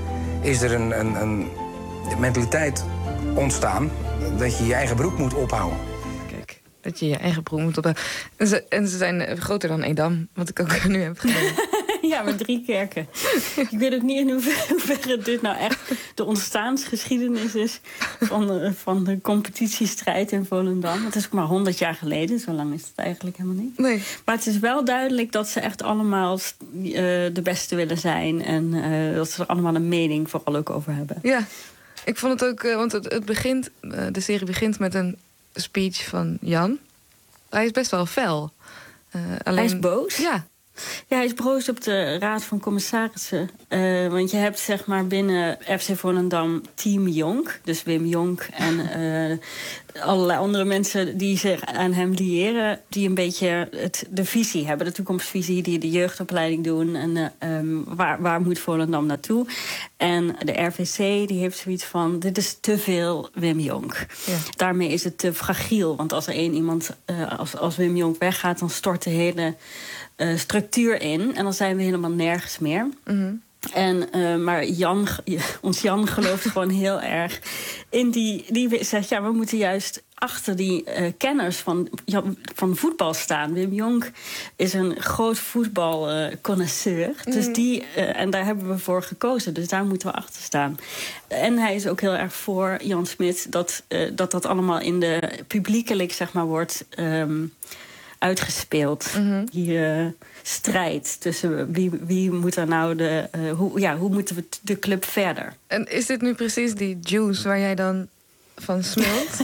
Is er een, een, een mentaliteit ontstaan dat je je eigen broek moet ophouden. Kijk, dat je je eigen broek moet ophouden. En ze, en ze zijn groter dan Edam, wat ik ook nu heb gedaan. Ja, met drie kerken. Ik weet ook niet in hoeverre dit nou echt de ontstaansgeschiedenis is... van de, van de competitiestrijd in Volendam. Het is ook maar honderd jaar geleden. Zo lang is het eigenlijk helemaal niet. Nee. Maar het is wel duidelijk dat ze echt allemaal uh, de beste willen zijn... en uh, dat ze er allemaal een mening vooral ook over hebben. Ja, ik vond het ook... Uh, want het, het begint, uh, de serie begint met een speech van Jan. Hij is best wel fel. Uh, alleen... Hij is boos? Ja. Ja, hij is broos op de Raad van Commissarissen. Uh, want je hebt zeg maar binnen F C Volendam Team Jonk. Dus Wim Jonk en uh, allerlei andere mensen die zich aan hem liëren... die een beetje het, de visie hebben, de toekomstvisie... die de jeugdopleiding doen en uh, um, waar, waar moet Volendam naartoe. En de R V C die heeft zoiets van, dit is te veel Wim Jonk. Ja. Daarmee is het te fragiel, want als er één iemand... Uh, als, als Wim Jonk weggaat, dan stort de hele... Uh, structuur in. En dan zijn we helemaal nergens meer. Mm-hmm. En, uh, maar Jan, ons Jan gelooft gewoon heel erg in die... Die zegt, ja, we moeten juist achter die uh, kenners van, ja, van voetbal staan. Wim Jonk is een groot voetbalconnoisseur. Uh, dus mm. die, uh, en daar hebben we voor gekozen. Dus daar moeten we achter staan. En hij is ook heel erg voor, Jan Smit... dat uh, dat, dat allemaal in de publiekelijk, zeg maar, wordt... Um, uitgespeeld. Mm-hmm. Die uh, strijd tussen wie, wie moet er nou de... Uh, hoe, ja, hoe moeten we de club verder? En is dit nu precies die juice waar jij dan van smelt?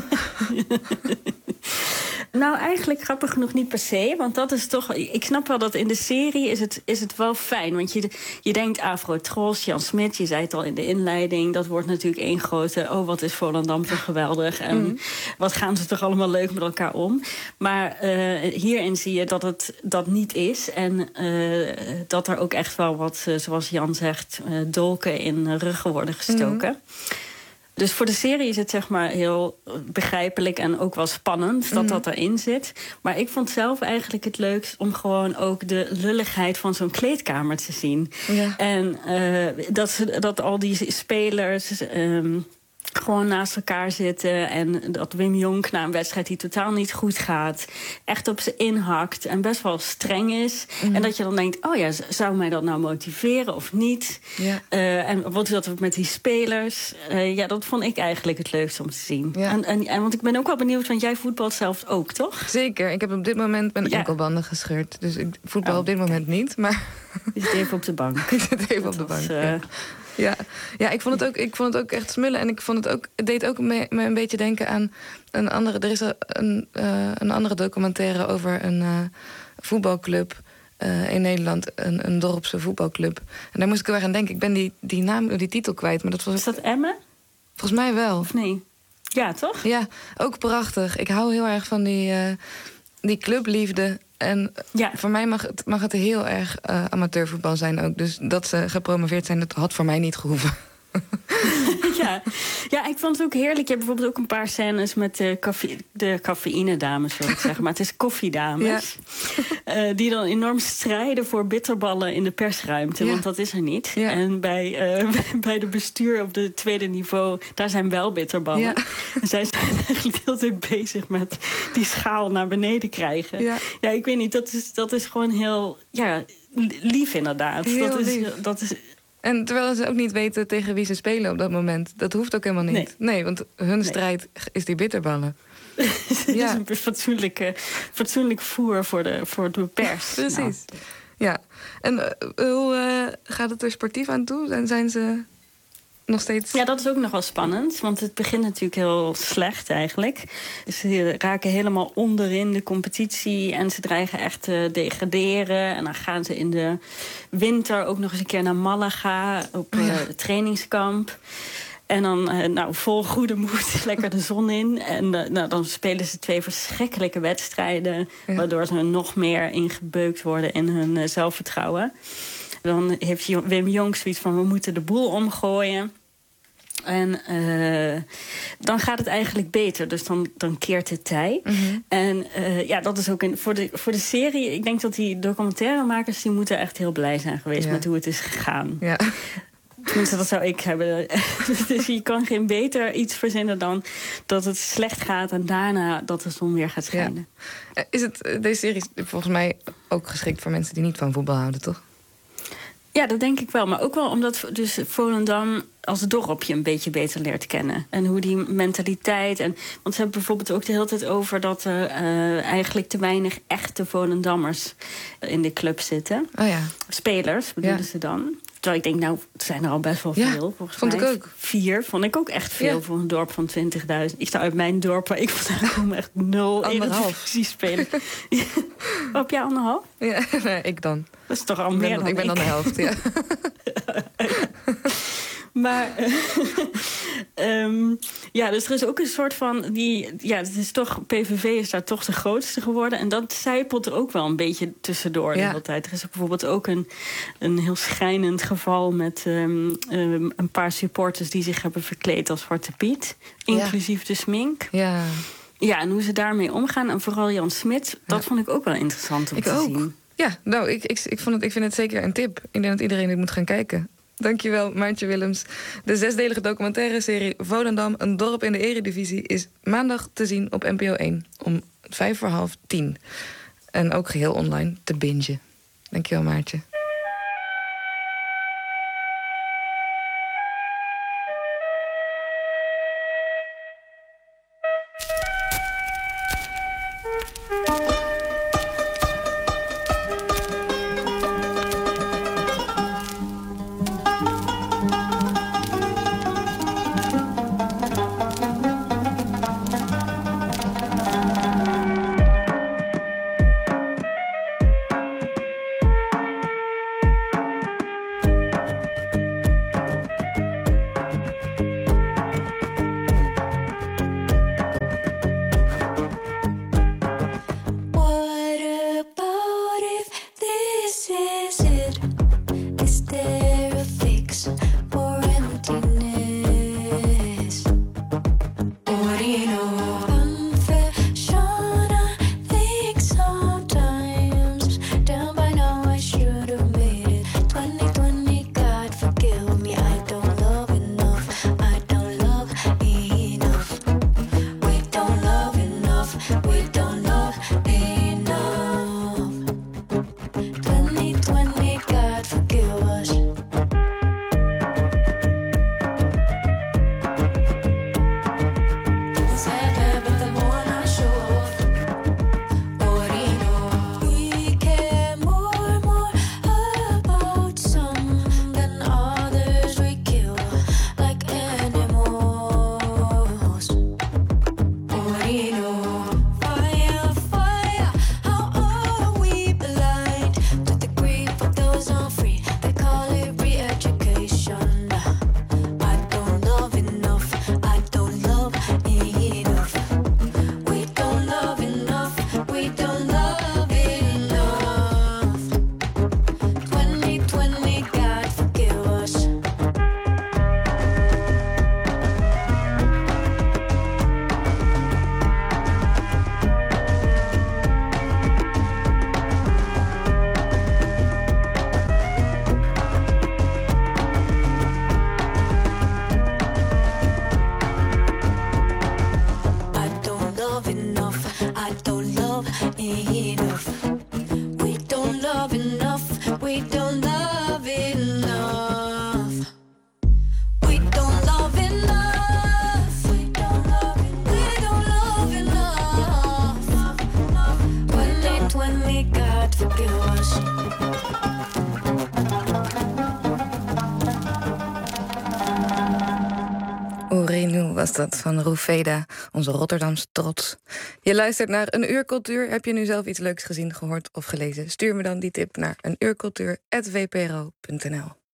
Nou, eigenlijk grappig genoeg niet per se. Want dat is toch... Ik snap wel dat in de serie is het, is het wel fijn. Want je, je denkt Afro-Tros, Jan Smit, je zei het al in de inleiding... dat wordt natuurlijk één grote... oh, wat is Volendam toch geweldig. En mm. wat gaan ze toch allemaal leuk met elkaar om. Maar uh, hierin zie je dat het dat niet is. En uh, dat er ook echt wel wat, uh, zoals Jan zegt... Uh, dolken in ruggen worden gestoken. Mm. Dus voor de serie is het zeg maar heel begrijpelijk en ook wel spannend dat mm-hmm. dat erin zit. Maar ik vond zelf eigenlijk het leukst om gewoon ook de lulligheid van zo'n kleedkamer te zien. Ja. En uh, dat, ze, dat al die spelers... Um, gewoon naast elkaar zitten en dat Wim Jonk na een wedstrijd die totaal niet goed gaat... echt op ze inhakt en best wel streng is. Mm. En dat je dan denkt, oh ja, zou mij dat nou motiveren of niet? Ja. Uh, en wat is dat met die spelers? Uh, ja, dat vond ik eigenlijk het leukste om te zien. Ja. En, en, en, want ik ben ook wel benieuwd, want jij voetbalt zelf ook, toch? Zeker, ik heb op dit moment mijn ja. enkelbanden gescheurd. Dus ik voetbal oh, op dit moment okay. niet, maar... Je zit even op de bank. Ik zit even op de bank, uh... ja. Ja, ja ik, vond het ook, ik vond het ook echt smullen. En ik vond het ook, het deed ook me, me een beetje denken aan een andere... Er is een, uh, een andere documentaire over een uh, voetbalclub uh, in Nederland een, een dorpse voetbalclub. En daar moest ik heel erg aan denken. Ik ben die, die naam, die titel kwijt. Maar dat was Is dat Emmen? Volgens mij wel. Of nee? Ja, toch? Ja, ook prachtig. Ik hou heel erg van die, uh, die clubliefde. En ja. voor mij mag het, mag het heel erg uh, amateurvoetbal zijn ook. Dus dat ze gepromoveerd zijn, dat had voor mij niet gehoeven. ja. ja, ik vond het ook heerlijk. Je hebt bijvoorbeeld ook een paar scènes met de, caffe, de cafeïne-dames, wil ik zeggen. Maar het is koffiedames. Ja. Uh, die dan enorm strijden voor bitterballen in de persruimte. Ja. Want dat is er niet. Ja. En bij, uh, bij de bestuur op het tweede niveau, daar zijn wel bitterballen. Ja. En zij zijn eigenlijk heel tijd bezig met die schaal naar beneden krijgen. Ja, ja ik weet niet, dat is, dat is gewoon heel ja, lief inderdaad. Heel dat is, lief. Dat is, En terwijl ze ook niet weten tegen wie ze spelen op dat moment. Dat hoeft ook helemaal niet. Nee, nee want hun nee. strijd is die bitterballen. Het ja. is een fatsoenlijke, fatsoenlijk voer voor de, voor de pers. Precies. Nou. Ja. En uh, hoe uh, gaat het er sportief aan toe? Zijn, zijn ze nog steeds... Ja, dat is ook nog wel spannend. Want het begint natuurlijk heel slecht eigenlijk. Dus ze raken helemaal onderin de competitie. En ze dreigen echt te degraderen. En dan gaan ze in de winter ook nog eens een keer naar Malaga. Op uh, ja. trainingskamp. En dan uh, nou, vol goede moed, lekker de zon in. En uh, nou, dan spelen ze twee verschrikkelijke wedstrijden. Ja. Waardoor ze nog meer ingebeukt worden in hun uh, zelfvertrouwen. Dan heeft Wim Jonk zoiets van, we moeten de boel omgooien. En uh, dan gaat het eigenlijk beter. Dus dan, dan keert het tij. Mm-hmm. En uh, ja, dat is ook een, voor, de, voor de serie... Ik denk dat die documentairemakers... die moeten echt heel blij zijn geweest ja. met hoe het is gegaan. Ja. Tenminste, dat zou ik hebben. Dus je kan geen beter iets verzinnen dan dat het slecht gaat... en daarna dat de zon weer gaat schijnen. Ja. Is het, deze serie is volgens mij ook geschikt voor mensen die niet van voetbal houden, toch? Ja, dat denk ik wel. Maar ook wel omdat dus Volendam als dorpje een beetje beter leert kennen. En hoe die mentaliteit... En, want ze hebben bijvoorbeeld ook de hele tijd over... dat er uh, eigenlijk te weinig echte Volendammers in de club zitten. Oh ja. Spelers bedoelen ja. ze dan. Terwijl ik denk, nou, het zijn er al best wel veel. Ja, volgens vond mij. ik ook. Vier vond ik ook echt veel ja. voor een dorp van twintigduizend. Ik sta uit mijn dorp, maar ik vond daar echt nul Eredivisie spelen. Ja. Heb jij anderhalf? Ja, nee, ik dan. Dat is toch al ik meer ben, dan ik. ben dan de helft, ja. Maar uh, um, ja, dus er is ook een soort van die, ja, het is toch P V V is daar toch de grootste geworden en dat zijpelt er ook wel een beetje tussendoor de ja. hele tijd. Er is ook bijvoorbeeld ook een een heel schrijnend geval met um, um, een paar supporters die zich hebben verkleed als Zwarte Piet, inclusief ja. de smink. Ja. Ja, en hoe ze daarmee omgaan en vooral Jan Smit, dat ja. vond ik ook wel interessant om ik te ook. zien. Ja, nou, ik, ik, ik, vond het, ik vind het zeker een tip. Ik denk dat iedereen dit moet gaan kijken. Dankjewel, Maartje Willems. De zesdelige documentaire serie Volendam, een dorp in de Eredivisie... is maandag te zien op N P O één om vijf voor half tien. En ook geheel online te bingen. Dankjewel, Maartje. we don't love enough. We don't love enough. We don't love enough. We don't love enough. twenty twenty, God forgive us. Oerenu was dat van Roefeda, onze Rotterdamse trots. Je luistert naar Een Uur Cultuur. Heb je nu zelf iets leuks gezien, gehoord of gelezen? Stuur me dan die tip naar een uurcultuur apenstaartje w p r o punt n l.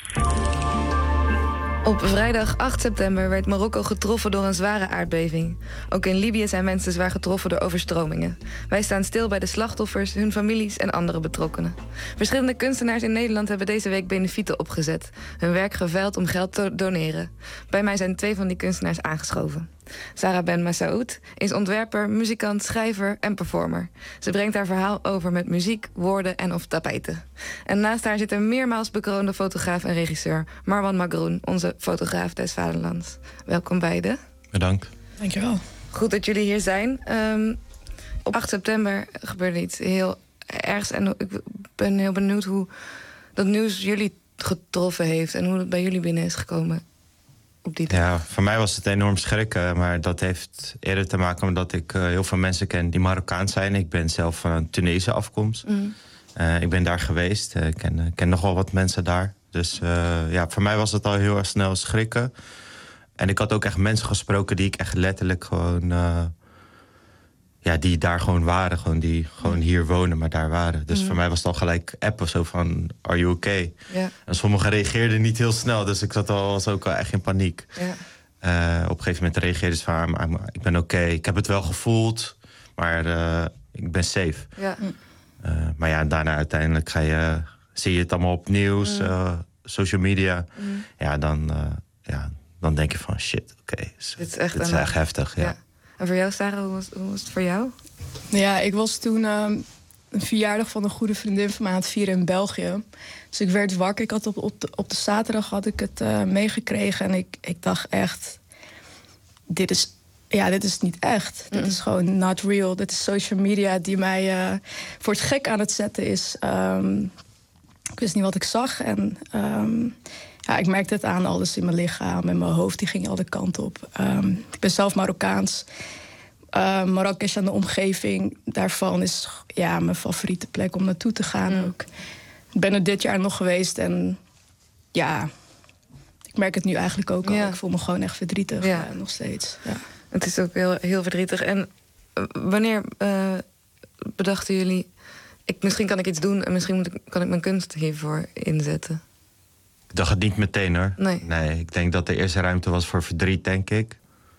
Op vrijdag acht september werd Marokko getroffen door een zware aardbeving. Ook in Libië zijn mensen zwaar getroffen door overstromingen. Wij staan stil bij de slachtoffers, hun families en andere betrokkenen. Verschillende kunstenaars in Nederland hebben deze week benefieten opgezet. Hun werk geveild om geld te doneren. Bij mij zijn twee van die kunstenaars aangeschoven. Sarah Ben Massaoud is ontwerper, muzikant, schrijver en performer. Ze brengt haar verhaal over met muziek, woorden en of tapijten. En naast haar zit een meermaals bekroonde fotograaf en regisseur, Marwan Magroen, onze fotograaf des Vaderlands. Welkom beiden. Bedankt. Dankjewel. Goed dat jullie hier zijn. Um, op acht september gebeurde iets heel ergs en ik ben heel benieuwd hoe dat nieuws jullie getroffen heeft en hoe het bij jullie binnen is gekomen. Op die ja, voor mij was het enorm schrikken. Maar dat heeft eerder te maken met dat ik uh, heel veel mensen ken die Marokkaans zijn. Ik ben zelf van een Tunesische afkomst. Mm. Uh, ik ben daar geweest. Ik uh, ken, uh, ken nog wel wat mensen daar. Dus uh, ja, voor mij was het al heel erg snel schrikken. En ik had ook echt mensen gesproken die ik echt letterlijk gewoon... Uh, ja, die daar gewoon waren. Gewoon die gewoon hier wonen, maar daar waren. Dus mm. voor mij was het al gelijk appen zo van, are you okay? Ja. En sommigen reageerden niet heel snel. Dus ik zat al, was ook wel echt in paniek. Ja. Uh, op een gegeven moment reageerden ze van, ik ben oké. Okay. Ik heb het wel gevoeld, maar uh, ik ben safe. Ja. Uh, maar ja, daarna uiteindelijk ga je, zie je het allemaal op nieuws, mm. uh, social media. Mm. Ja, dan, uh, ja, dan denk je van, shit, oké. Okay. Dit is echt, dit is echt heftig, ja. ja. En voor jou, Sarah, hoe was, hoe was het voor jou? Ja, ik was toen uh, een verjaardag van een goede vriendin van mij aan het vieren in België. Dus ik werd wakker. Ik had op, op, de, op de zaterdag had ik het uh, meegekregen. En ik, ik dacht echt, dit is, ja, dit is niet echt. Mm. Dit is gewoon not real. Dit is social media die mij uh, voor het gek aan het zetten is. Um, ik wist niet wat ik zag. En um, ja, ik merkte het aan alles in mijn lichaam en mijn hoofd. Die ging alle kanten op. Um, ik ben zelf Marokkaans. Uh, Marrakesh en de omgeving daarvan is ja, mijn favoriete plek om naartoe te gaan. Mm. Ook. Ik ben er dit jaar nog geweest en ja, ik merk het nu eigenlijk ook al. Ja. Ik voel me gewoon echt verdrietig, ja. uh, nog steeds. Ja. Het is ook heel, heel verdrietig. En uh, wanneer uh, bedachten jullie, ik, misschien kan ik iets doen en misschien moet ik, kan ik mijn kunst hiervoor inzetten? Ik dacht het niet meteen, hoor. Nee. nee. Ik denk dat er eerst ruimte was voor verdriet, denk ik.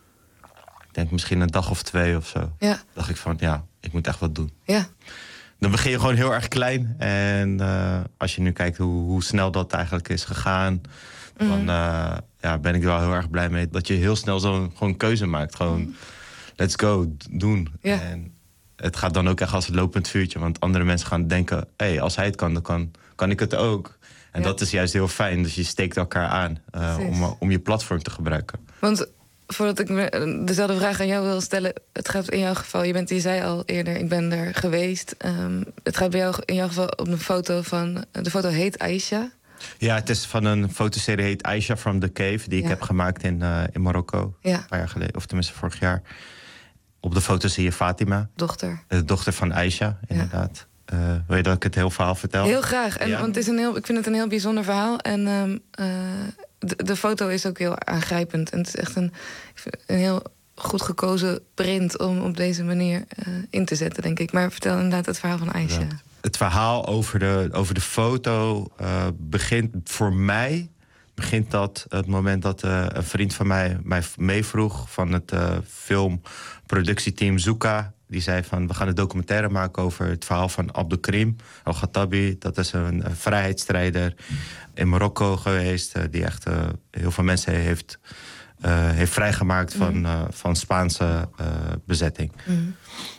Ik denk misschien een dag of twee of zo. Ja. Dacht ik van, ja, ik moet echt wat doen. Ja. Dan begin je gewoon heel erg klein. En uh, als je nu kijkt hoe, hoe snel dat eigenlijk is gegaan... Mm. dan uh, ja, ben ik er wel heel erg blij mee dat je heel snel zo'n gewoon keuze maakt. Gewoon, mm. let's go, doen. Ja. En het gaat dan ook echt als het lopend vuurtje. Want andere mensen gaan denken, hé, hey, als hij het kan, dan kan, kan ik het ook. En ja. dat is juist heel fijn. Dus je steekt elkaar aan uh, om, om je platform te gebruiken. Want voordat ik me dezelfde vraag aan jou wil stellen... het gaat in jouw geval, je, bent, je zei al eerder, ik ben er geweest. Um, het gaat bij jou in jouw geval op een foto van... de foto heet Aisha. Ja, het is van een fotoserie heet Aisha from the Cave... die ja. ik heb gemaakt in, uh, in Marokko, ja. een paar jaar geleden. Of tenminste vorig jaar. Op de foto zie je Fatima. Dochter. De dochter van Aisha, inderdaad. Ja. Uh, wil je dat ik het heel verhaal vertel? Heel graag. En, ja. Want het is een heel, ik vind het een heel bijzonder verhaal. En um, uh, de, de foto is ook heel aangrijpend. En het is echt een, een heel goed gekozen print om op deze manier uh, in te zetten, denk ik. Maar vertel inderdaad het verhaal van Aisha. Ja. Het verhaal over de, over de foto uh, begint voor mij... begint dat het moment dat uh, een vriend van mij mij meevroeg... van het uh, filmproductieteam Zuka... Die zei van, we gaan een documentaire maken over het verhaal van Abdelkrim Al-Khattabi. Dat is een, een vrijheidsstrijder in Marokko geweest... Uh, die echt uh, heel veel mensen heeft, uh, heeft vrijgemaakt van, uh, van Spaanse uh, bezetting. Mm.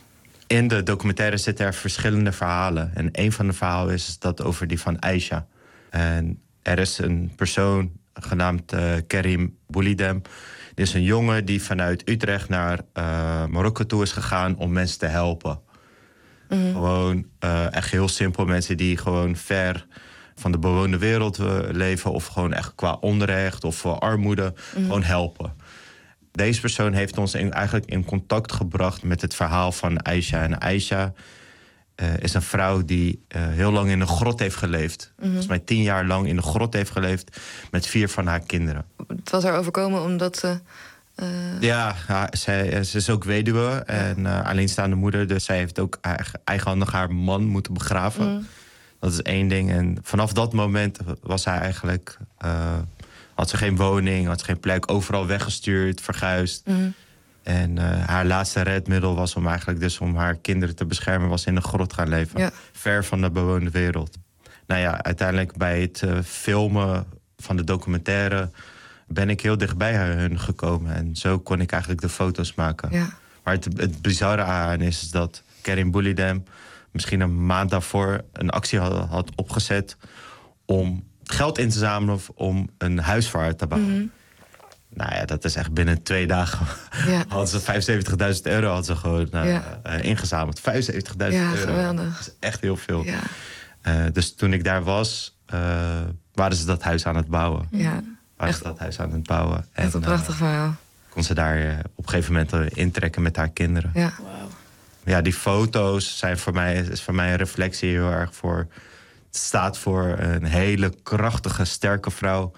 In de documentaire zitten er verschillende verhalen. En een van de verhalen is dat over die van Aisha. En er is een persoon genaamd uh, Karim Boulidem... Er is een jongen die vanuit Utrecht naar uh, Marokko toe is gegaan om mensen te helpen. Mm. Gewoon uh, echt heel simpel. Mensen die gewoon ver van de bewoonde wereld uh, leven... of gewoon echt qua onrecht of uh, armoede, mm. gewoon helpen. Deze persoon heeft ons in, eigenlijk in contact gebracht met het verhaal van Aisha. En Aisha uh, is een vrouw die uh, heel lang in een grot heeft geleefd. Mm-hmm. Volgens mij tien jaar lang in een grot heeft geleefd met vier van haar kinderen. Het was haar overkomen omdat ze... Uh... Ja, zij, ze is ook weduwe en uh, alleenstaande moeder. Dus zij heeft ook eigenhandig haar man moeten begraven. Mm. Dat is één ding. En vanaf dat moment was hij eigenlijk... Uh, had ze geen woning, had ze geen plek. Overal weggestuurd, verguisd. Mm. En uh, haar laatste redmiddel was om eigenlijk dus om haar kinderen te beschermen... was in een grot gaan leven. Ja. Ver van de bewoonde wereld. Nou ja, uiteindelijk bij het uh, filmen van de documentaire... ben ik heel dichtbij hun gekomen. En zo kon ik eigenlijk de foto's maken. Ja. Maar het, het bizarre aan is, is dat Kerim Boulidem... misschien een maand daarvoor een actie had, had opgezet... om geld in te zamelen om een huis voor haar te bouwen. Mm-hmm. Nou ja, dat is echt binnen twee dagen... Ja. hadden ze vijfenzeventigduizend euro hadden ze gewoon uh, ja. uh, ingezameld. vijfenzeventigduizend ja, euro. Geweldig. Dat is echt heel veel. Ja. Uh, dus toen ik daar was, uh, waren ze dat huis aan het bouwen. Ja. Waren ze dat huis aan het bouwen. Echt een prachtig uh, verhaal. Kon ze daar uh, op een gegeven moment uh, intrekken met haar kinderen. Ja. Wow. Ja, die foto's zijn voor mij, is voor mij een reflectie heel erg voor... Het staat voor een hele krachtige, sterke vrouw.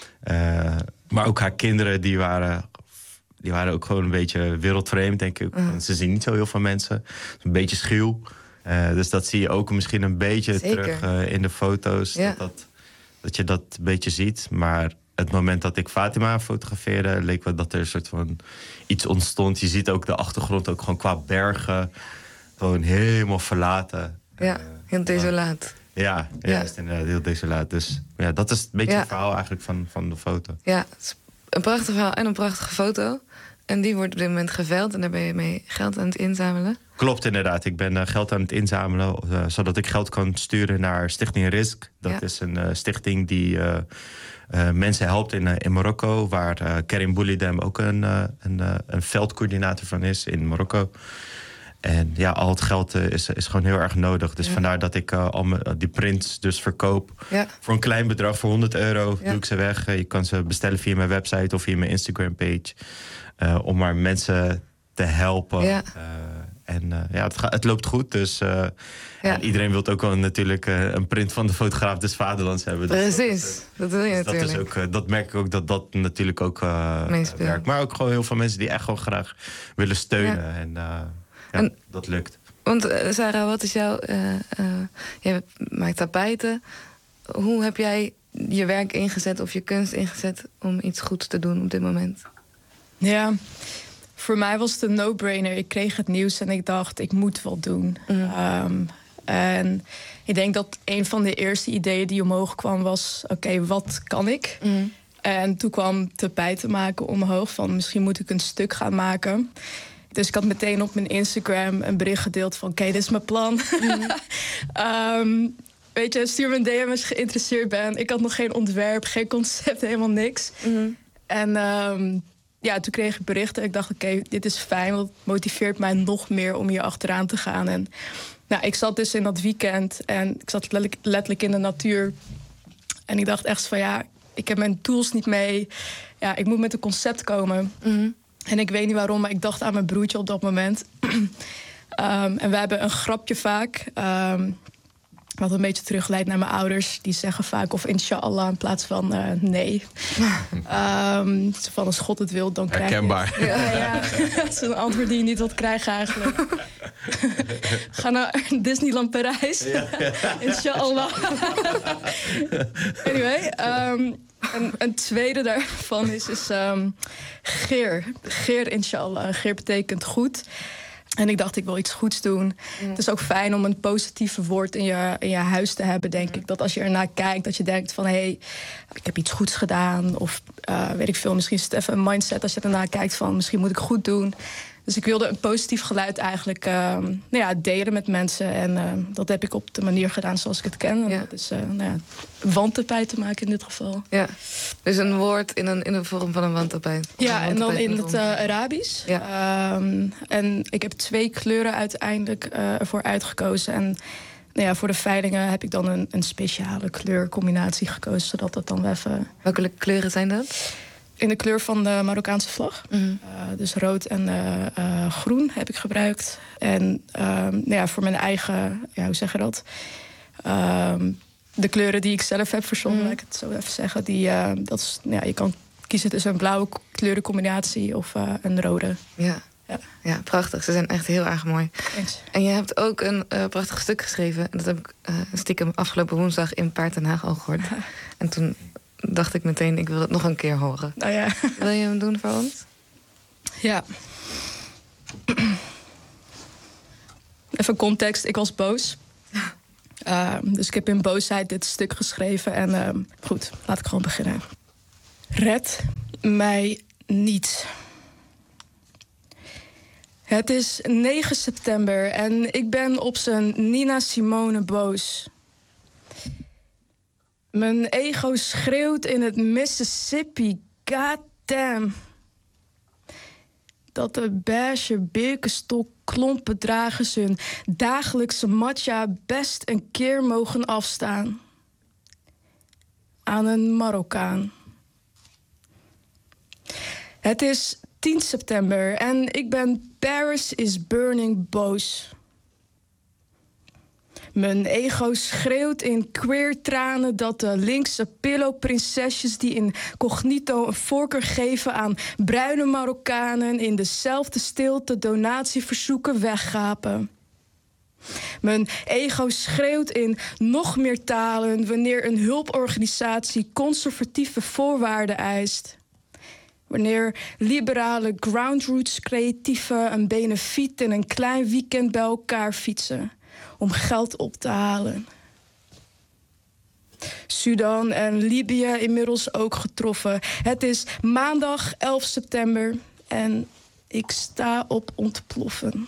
Uh, maar ook haar kinderen, die waren, die waren ook gewoon een beetje wereldvreemd, denk ik. Uh. Ze zien niet zo heel veel mensen. Een beetje schuw. Uh, dus dat zie je ook misschien een beetje Zeker. terug uh, in de foto's. Ja. Dat, dat, dat je dat een beetje ziet. Maar het moment dat ik Fatima fotografeerde... leek wel dat er een soort van iets ontstond. Je ziet ook de achtergrond ook gewoon qua bergen. Gewoon helemaal verlaten. Ja, heel desolaat. Ja, ja, ja. Is inderdaad heel desolaat. Dus ja, dat is een beetje ja. het verhaal eigenlijk van, van de foto. Ja, het is een prachtig verhaal en een prachtige foto. En die wordt op dit moment geveild en daar ben je mee geld aan het inzamelen. Klopt, inderdaad. Ik ben uh, geld aan het inzamelen... Uh, zodat ik geld kan sturen naar Stichting Risk. Dat ja. is een uh, stichting die uh, uh, mensen helpt in, uh, in Marokko... waar uh, Kerim Boulidem ook een, uh, een, uh, een veldcoördinator van is in Marokko. En ja, al het geld uh, is, is gewoon heel erg nodig. Dus ja. vandaar dat ik uh, al me, uh, die prints dus verkoop. Ja. Voor een klein bedrag, voor honderd euro, ja. doe ik ze weg. Uh, je kan ze bestellen via mijn website of via mijn Instagram page. Uh, om maar mensen te helpen. Ja. Uh, en uh, ja, het, gaat, het loopt goed. Dus uh, ja. en iedereen wil ook wel natuurlijk uh, een print van de fotograaf des Vaderlands hebben. Precies, dat, dat wil je dus natuurlijk. Dat, is ook, uh, dat merk ik ook dat dat natuurlijk ook uh, werkt. Maar ook gewoon heel veel mensen die echt gewoon graag willen steunen. Ja. En, uh, Ja, en, dat lukt. Want uh, Sarah, wat is jouw... Uh, uh, jij maakt tapijten. Hoe heb jij je werk ingezet of je kunst ingezet... om iets goeds te doen op dit moment? Ja, voor mij was het een no-brainer. Ik kreeg het nieuws en ik dacht, ik moet wat doen. Mm. Um, en ik denk dat een van de eerste ideeën die omhoog kwam was... oké, okay, wat kan ik? Mm. En toen kwam tapijten maken omhoog van... misschien moet ik een stuk gaan maken... Dus ik had meteen op mijn Instagram een bericht gedeeld van... oké, okay, dit is mijn plan. Mm. um, weet je, stuur me een D M als je geïnteresseerd bent. Ik had nog geen ontwerp, geen concept, helemaal niks. Mm. En um, ja, toen kreeg ik berichten. Ik dacht, oké, okay, dit is fijn. Want het motiveert mij nog meer om hier achteraan te gaan. En nou, ik zat dus in dat weekend en ik zat letterlijk, letterlijk in de natuur. En ik dacht echt van ja, ik heb mijn tools niet mee. Ja, ik moet met een concept komen. Mm. En ik weet niet waarom, maar ik dacht aan mijn broertje op dat moment. um, en we hebben een grapje vaak. Um, wat een beetje terugleidt naar mijn ouders. Die zeggen vaak of inshallah in plaats van uh, nee. um, van als God het wil, dan krijg je... Herkenbaar. Ja, ja. Dat is een antwoord die je niet wilt krijgen eigenlijk. Ga naar Disneyland Parijs. Ja, ja. Inshallah. Anyway... Um, En een tweede daarvan is, is um, Geer. Geer, inshallah. Geer betekent goed. En ik dacht, ik wil iets goeds doen. Mm. Het is ook fijn om een positieve woord in je, in je huis te hebben, denk mm. ik. Dat als je ernaar kijkt, dat je denkt van... hé, hey, ik heb iets goeds gedaan. Of uh, weet ik veel, misschien is het even een mindset... als je ernaar kijkt van, misschien moet ik goed doen. Dus ik wilde een positief geluid eigenlijk uh, nou ja, delen met mensen. En uh, dat heb ik op de manier gedaan zoals ik het ken. En ja. Dat is uh, nou ja, wandtapijt te maken in dit geval. Ja, dus een woord in, een, in de vorm van een wandtapijt. Ja, en dan in het uh, Arabisch. Ja. Um, en ik heb twee kleuren uiteindelijk uh, ervoor uitgekozen. En Nou ja, voor de veilingen heb ik dan een, een speciale kleurcombinatie gekozen, zodat dat dan even... Welke kleuren zijn dat? In de kleur van de Marokkaanse vlag. Mm-hmm. Uh, dus rood en uh, uh, groen heb ik gebruikt. En uh, nou ja, voor mijn eigen, ja, hoe zeg je dat? Uh, de kleuren die ik zelf heb verzonnen, mm. laat ik het zo even zeggen. Die, uh, dat is, nou ja, je kan kiezen tussen een blauwe kleurencombinatie of uh, een rode. Ja. Ja. ja, prachtig. Ze zijn echt heel erg mooi. Thanks. En je hebt ook een uh, prachtig stuk geschreven. En dat heb ik uh, stiekem afgelopen woensdag in Paard Den Haag al gehoord. Ja. En toen dacht ik meteen, ik wil het nog een keer horen. Nou ja. Wil je hem doen voor ons? Ja. Even context, ik was boos. Uh, dus ik heb in boosheid dit stuk geschreven. En uh, goed, laat ik gewoon beginnen. Red mij niet. Het is negen september en ik ben op zijn Nina Simone boos. Mijn ego schreeuwt in het Mississippi, goddamn. Dat de beige Birkenstock klompendragers hun dagelijkse matja best een keer mogen afstaan. Aan een Marokkaan. Het is tien september en ik ben Paris is burning boos. Mijn ego schreeuwt in queer tranen dat de linkse pillowprinsesjes die incognito een voorkeur geven aan bruine Marokkanen in dezelfde stilte donatieverzoeken weggapen. Mijn ego schreeuwt in nog meer talen wanneer een hulporganisatie conservatieve voorwaarden eist. Wanneer liberale groundroots creatieven een benefiet en een klein weekend bij elkaar fietsen om geld op te halen. Sudan en Libië inmiddels ook getroffen. Het is maandag elf september en ik sta op ontploffen.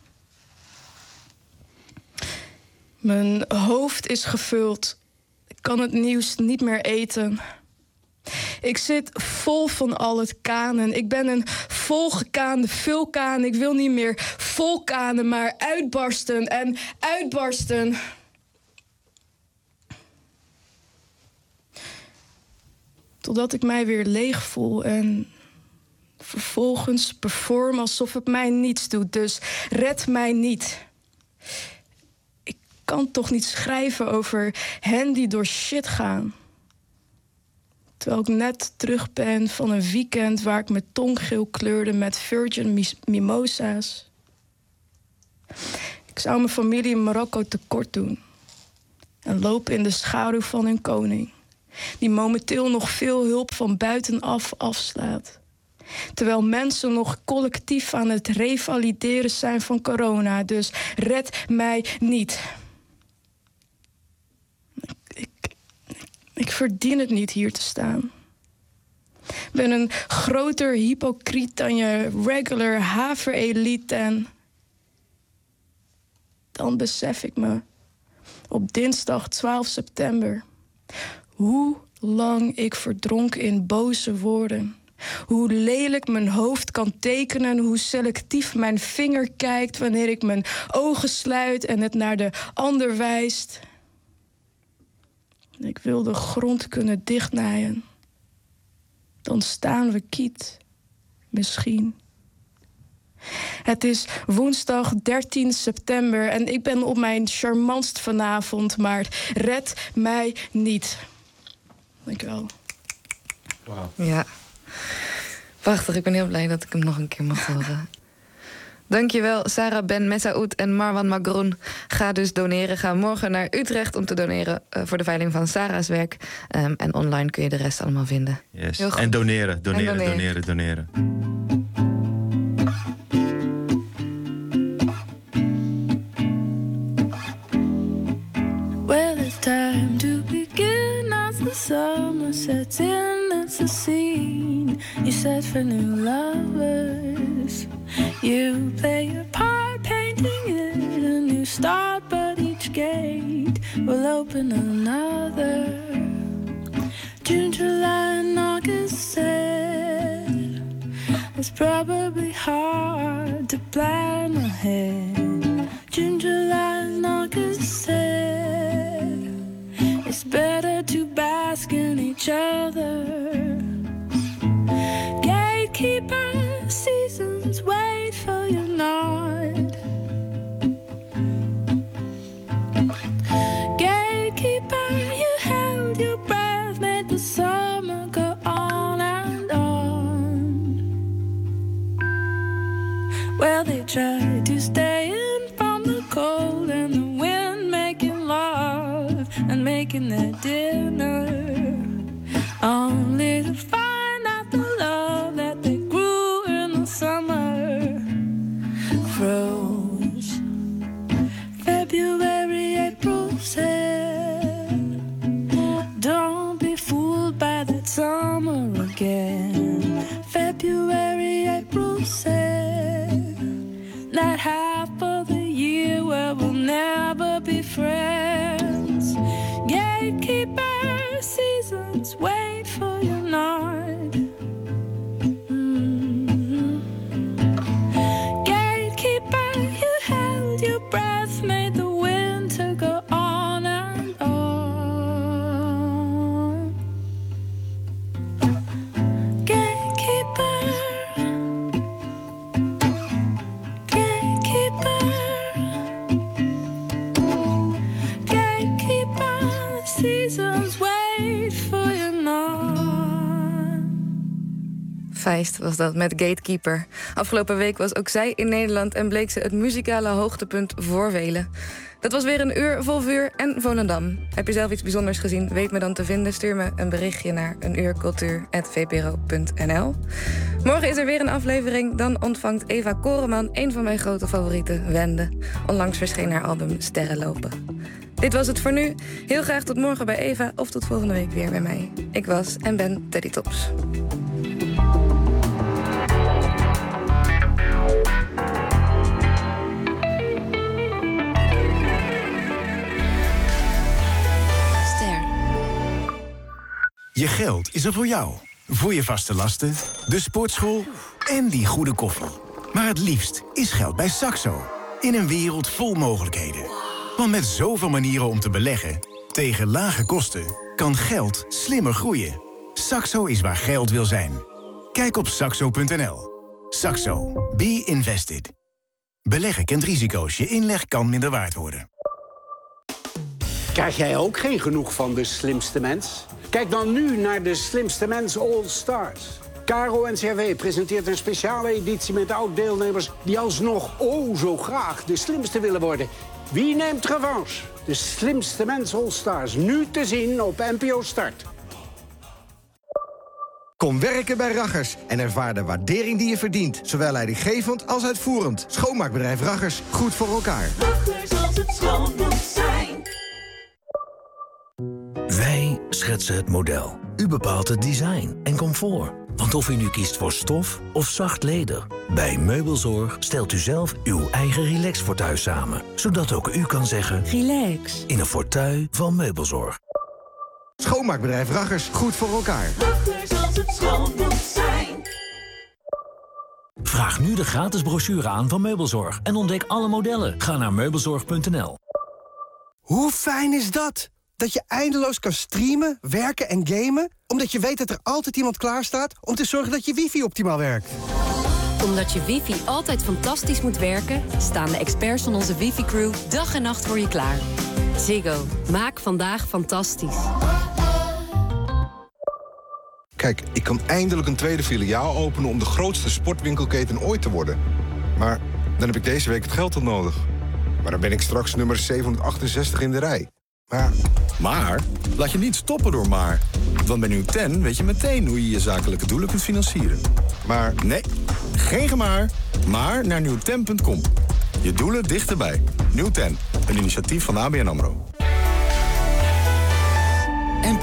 Mijn hoofd is gevuld. Ik kan het nieuws niet meer eten. Ik zit vol van al het kanen. Ik ben een volgekaande vulkaan. Ik wil niet meer vulkanen, maar uitbarsten en uitbarsten. Totdat ik mij weer leeg voel en vervolgens perform alsof het mij niets doet. Dus red mij niet. Ik kan toch niet schrijven over hen die door shit gaan. Terwijl ik net terug ben van een weekend waar ik mijn tong geel kleurde met virgin mimosa's. Ik zou mijn familie in Marokko tekort doen. En lopen in de schaduw van hun koning. Die momenteel nog veel hulp van buitenaf afslaat. Terwijl mensen nog collectief aan het revalideren zijn van corona. Dus red mij niet. Ik verdien het niet hier te staan. Ik ben een groter hypocriet dan je regular haverelite. En dan besef ik me op dinsdag twaalf september... hoe lang ik verdronk in boze woorden. Hoe lelijk mijn hoofd kan tekenen. Hoe selectief mijn vinger kijkt wanneer ik mijn ogen sluit en het naar de ander wijst. Ik wil de grond kunnen dichtnaaien. Dan staan we kiet. Misschien. Het is woensdag dertien september en ik ben op mijn charmantst vanavond, maar red mij niet. Dank je wel. Wow. Ja. Prachtig, ik ben heel blij dat ik hem nog een keer mag horen. Dankjewel, Sarah Ben Messaoud en Marwan Magroen. Ga dus doneren. Ga morgen naar Utrecht om te doneren uh, voor de veiling van Sarah's werk. Um, en online kun je de rest allemaal vinden. Yes. En doneren, doneren, en doneren, doneren, doneren. Well, it's time to begin as the summer sets in. It's a scene you set for new lovers. You play your part, painting it a new start, but each gate will open another. June, July, and August said it's probably hard to plan ahead. June, July, and August said better to bask in each other. Gatekeeper, seasons wait for your nod. Gatekeeper, you held your breath, made the summer go on and on. Well, they tried to stay in from the cold and the wind, making love and making their dinner, only to find out the love that they grew in the summer froze. February, April said, don't be fooled by that summer again. February, April said, that half of the year where we'll never be friends. Gatekeeper, seasons wait for your nod. Mm-hmm. Gatekeeper, you held your breath, made the winter go on and on. Gatekeeper, gatekeeper, gatekeeper, seasons wait for your nod. Feist was dat met Gatekeeper. Afgelopen week was ook zij in Nederland en bleek ze het muzikale hoogtepunt voor velen. Dat was weer een uur vol vuur en Volendam. Heb je zelf iets bijzonders gezien? Weet me dan te vinden. Stuur me een berichtje naar een uur cultuur at v p r o punt n l. Morgen is er weer een aflevering. Dan ontvangt Eva Koreman een van mijn grote favorieten, Wende. Onlangs verscheen haar album Sterren lopen. Dit was het voor nu. Heel graag tot morgen bij Eva of tot volgende week weer bij mij. Ik was en ben Teddy Tops. Je geld is er voor jou. Voor je vaste lasten, de sportschool en die goede koffie. Maar het liefst is geld bij Saxo. In een wereld vol mogelijkheden. Want met zoveel manieren om te beleggen, tegen lage kosten, kan geld slimmer groeien. Saxo is waar geld wil zijn. Kijk op saxo punt n l. Saxo. Be invested. Beleggen kent risico's. Je inleg kan minder waard worden. Krijg jij ook geen genoeg van De Slimste Mens? Kijk dan nu naar De Slimste Mens All Stars. Caro N C R W presenteert een speciale editie met oud-deelnemers die alsnog oh zo graag de slimste willen worden. Wie neemt revanche? De Slimste Mens All Stars, nu te zien op N P O Start. Kom werken bij Raggers en ervaar de waardering die je verdient. Zowel leidinggevend als uitvoerend. Schoonmaakbedrijf Raggers, goed voor elkaar. Raggers, als het schoon moet zijn. Wij schetsen het model. U bepaalt het design en comfort. Want of u nu kiest voor stof of zacht leder, bij Meubelzorg stelt u zelf uw eigen relax-fauteuil samen. Zodat ook u kan zeggen, relax, in een fauteuil van Meubelzorg. Schoonmaakbedrijf Raggers, goed voor elkaar. Raggers, als het schoon moet zijn. Vraag nu de gratis brochure aan van Meubelzorg en ontdek alle modellen. Ga naar meubelzorg punt n l. Hoe fijn is dat? Dat je eindeloos kan streamen, werken en gamen, omdat je weet dat er altijd iemand klaar staat om te zorgen dat je wifi optimaal werkt. Omdat je wifi altijd fantastisch moet werken, staan de experts van onze wifi-crew dag en nacht voor je klaar. Ziggo, maak vandaag fantastisch. Kijk, ik kan eindelijk een tweede filiaal openen om de grootste sportwinkelketen ooit te worden. Maar dan heb ik deze week het geld al nodig. Maar dan ben ik straks nummer zevenhonderdachtenzestig in de rij. Maar, maar, laat je niet stoppen door maar. Want bij Newten weet je meteen hoe je je zakelijke doelen kunt financieren. Maar nee, geen gemaar, maar naar newten punt com. Je doelen dichterbij. Newten, een initiatief van A B N AMRO.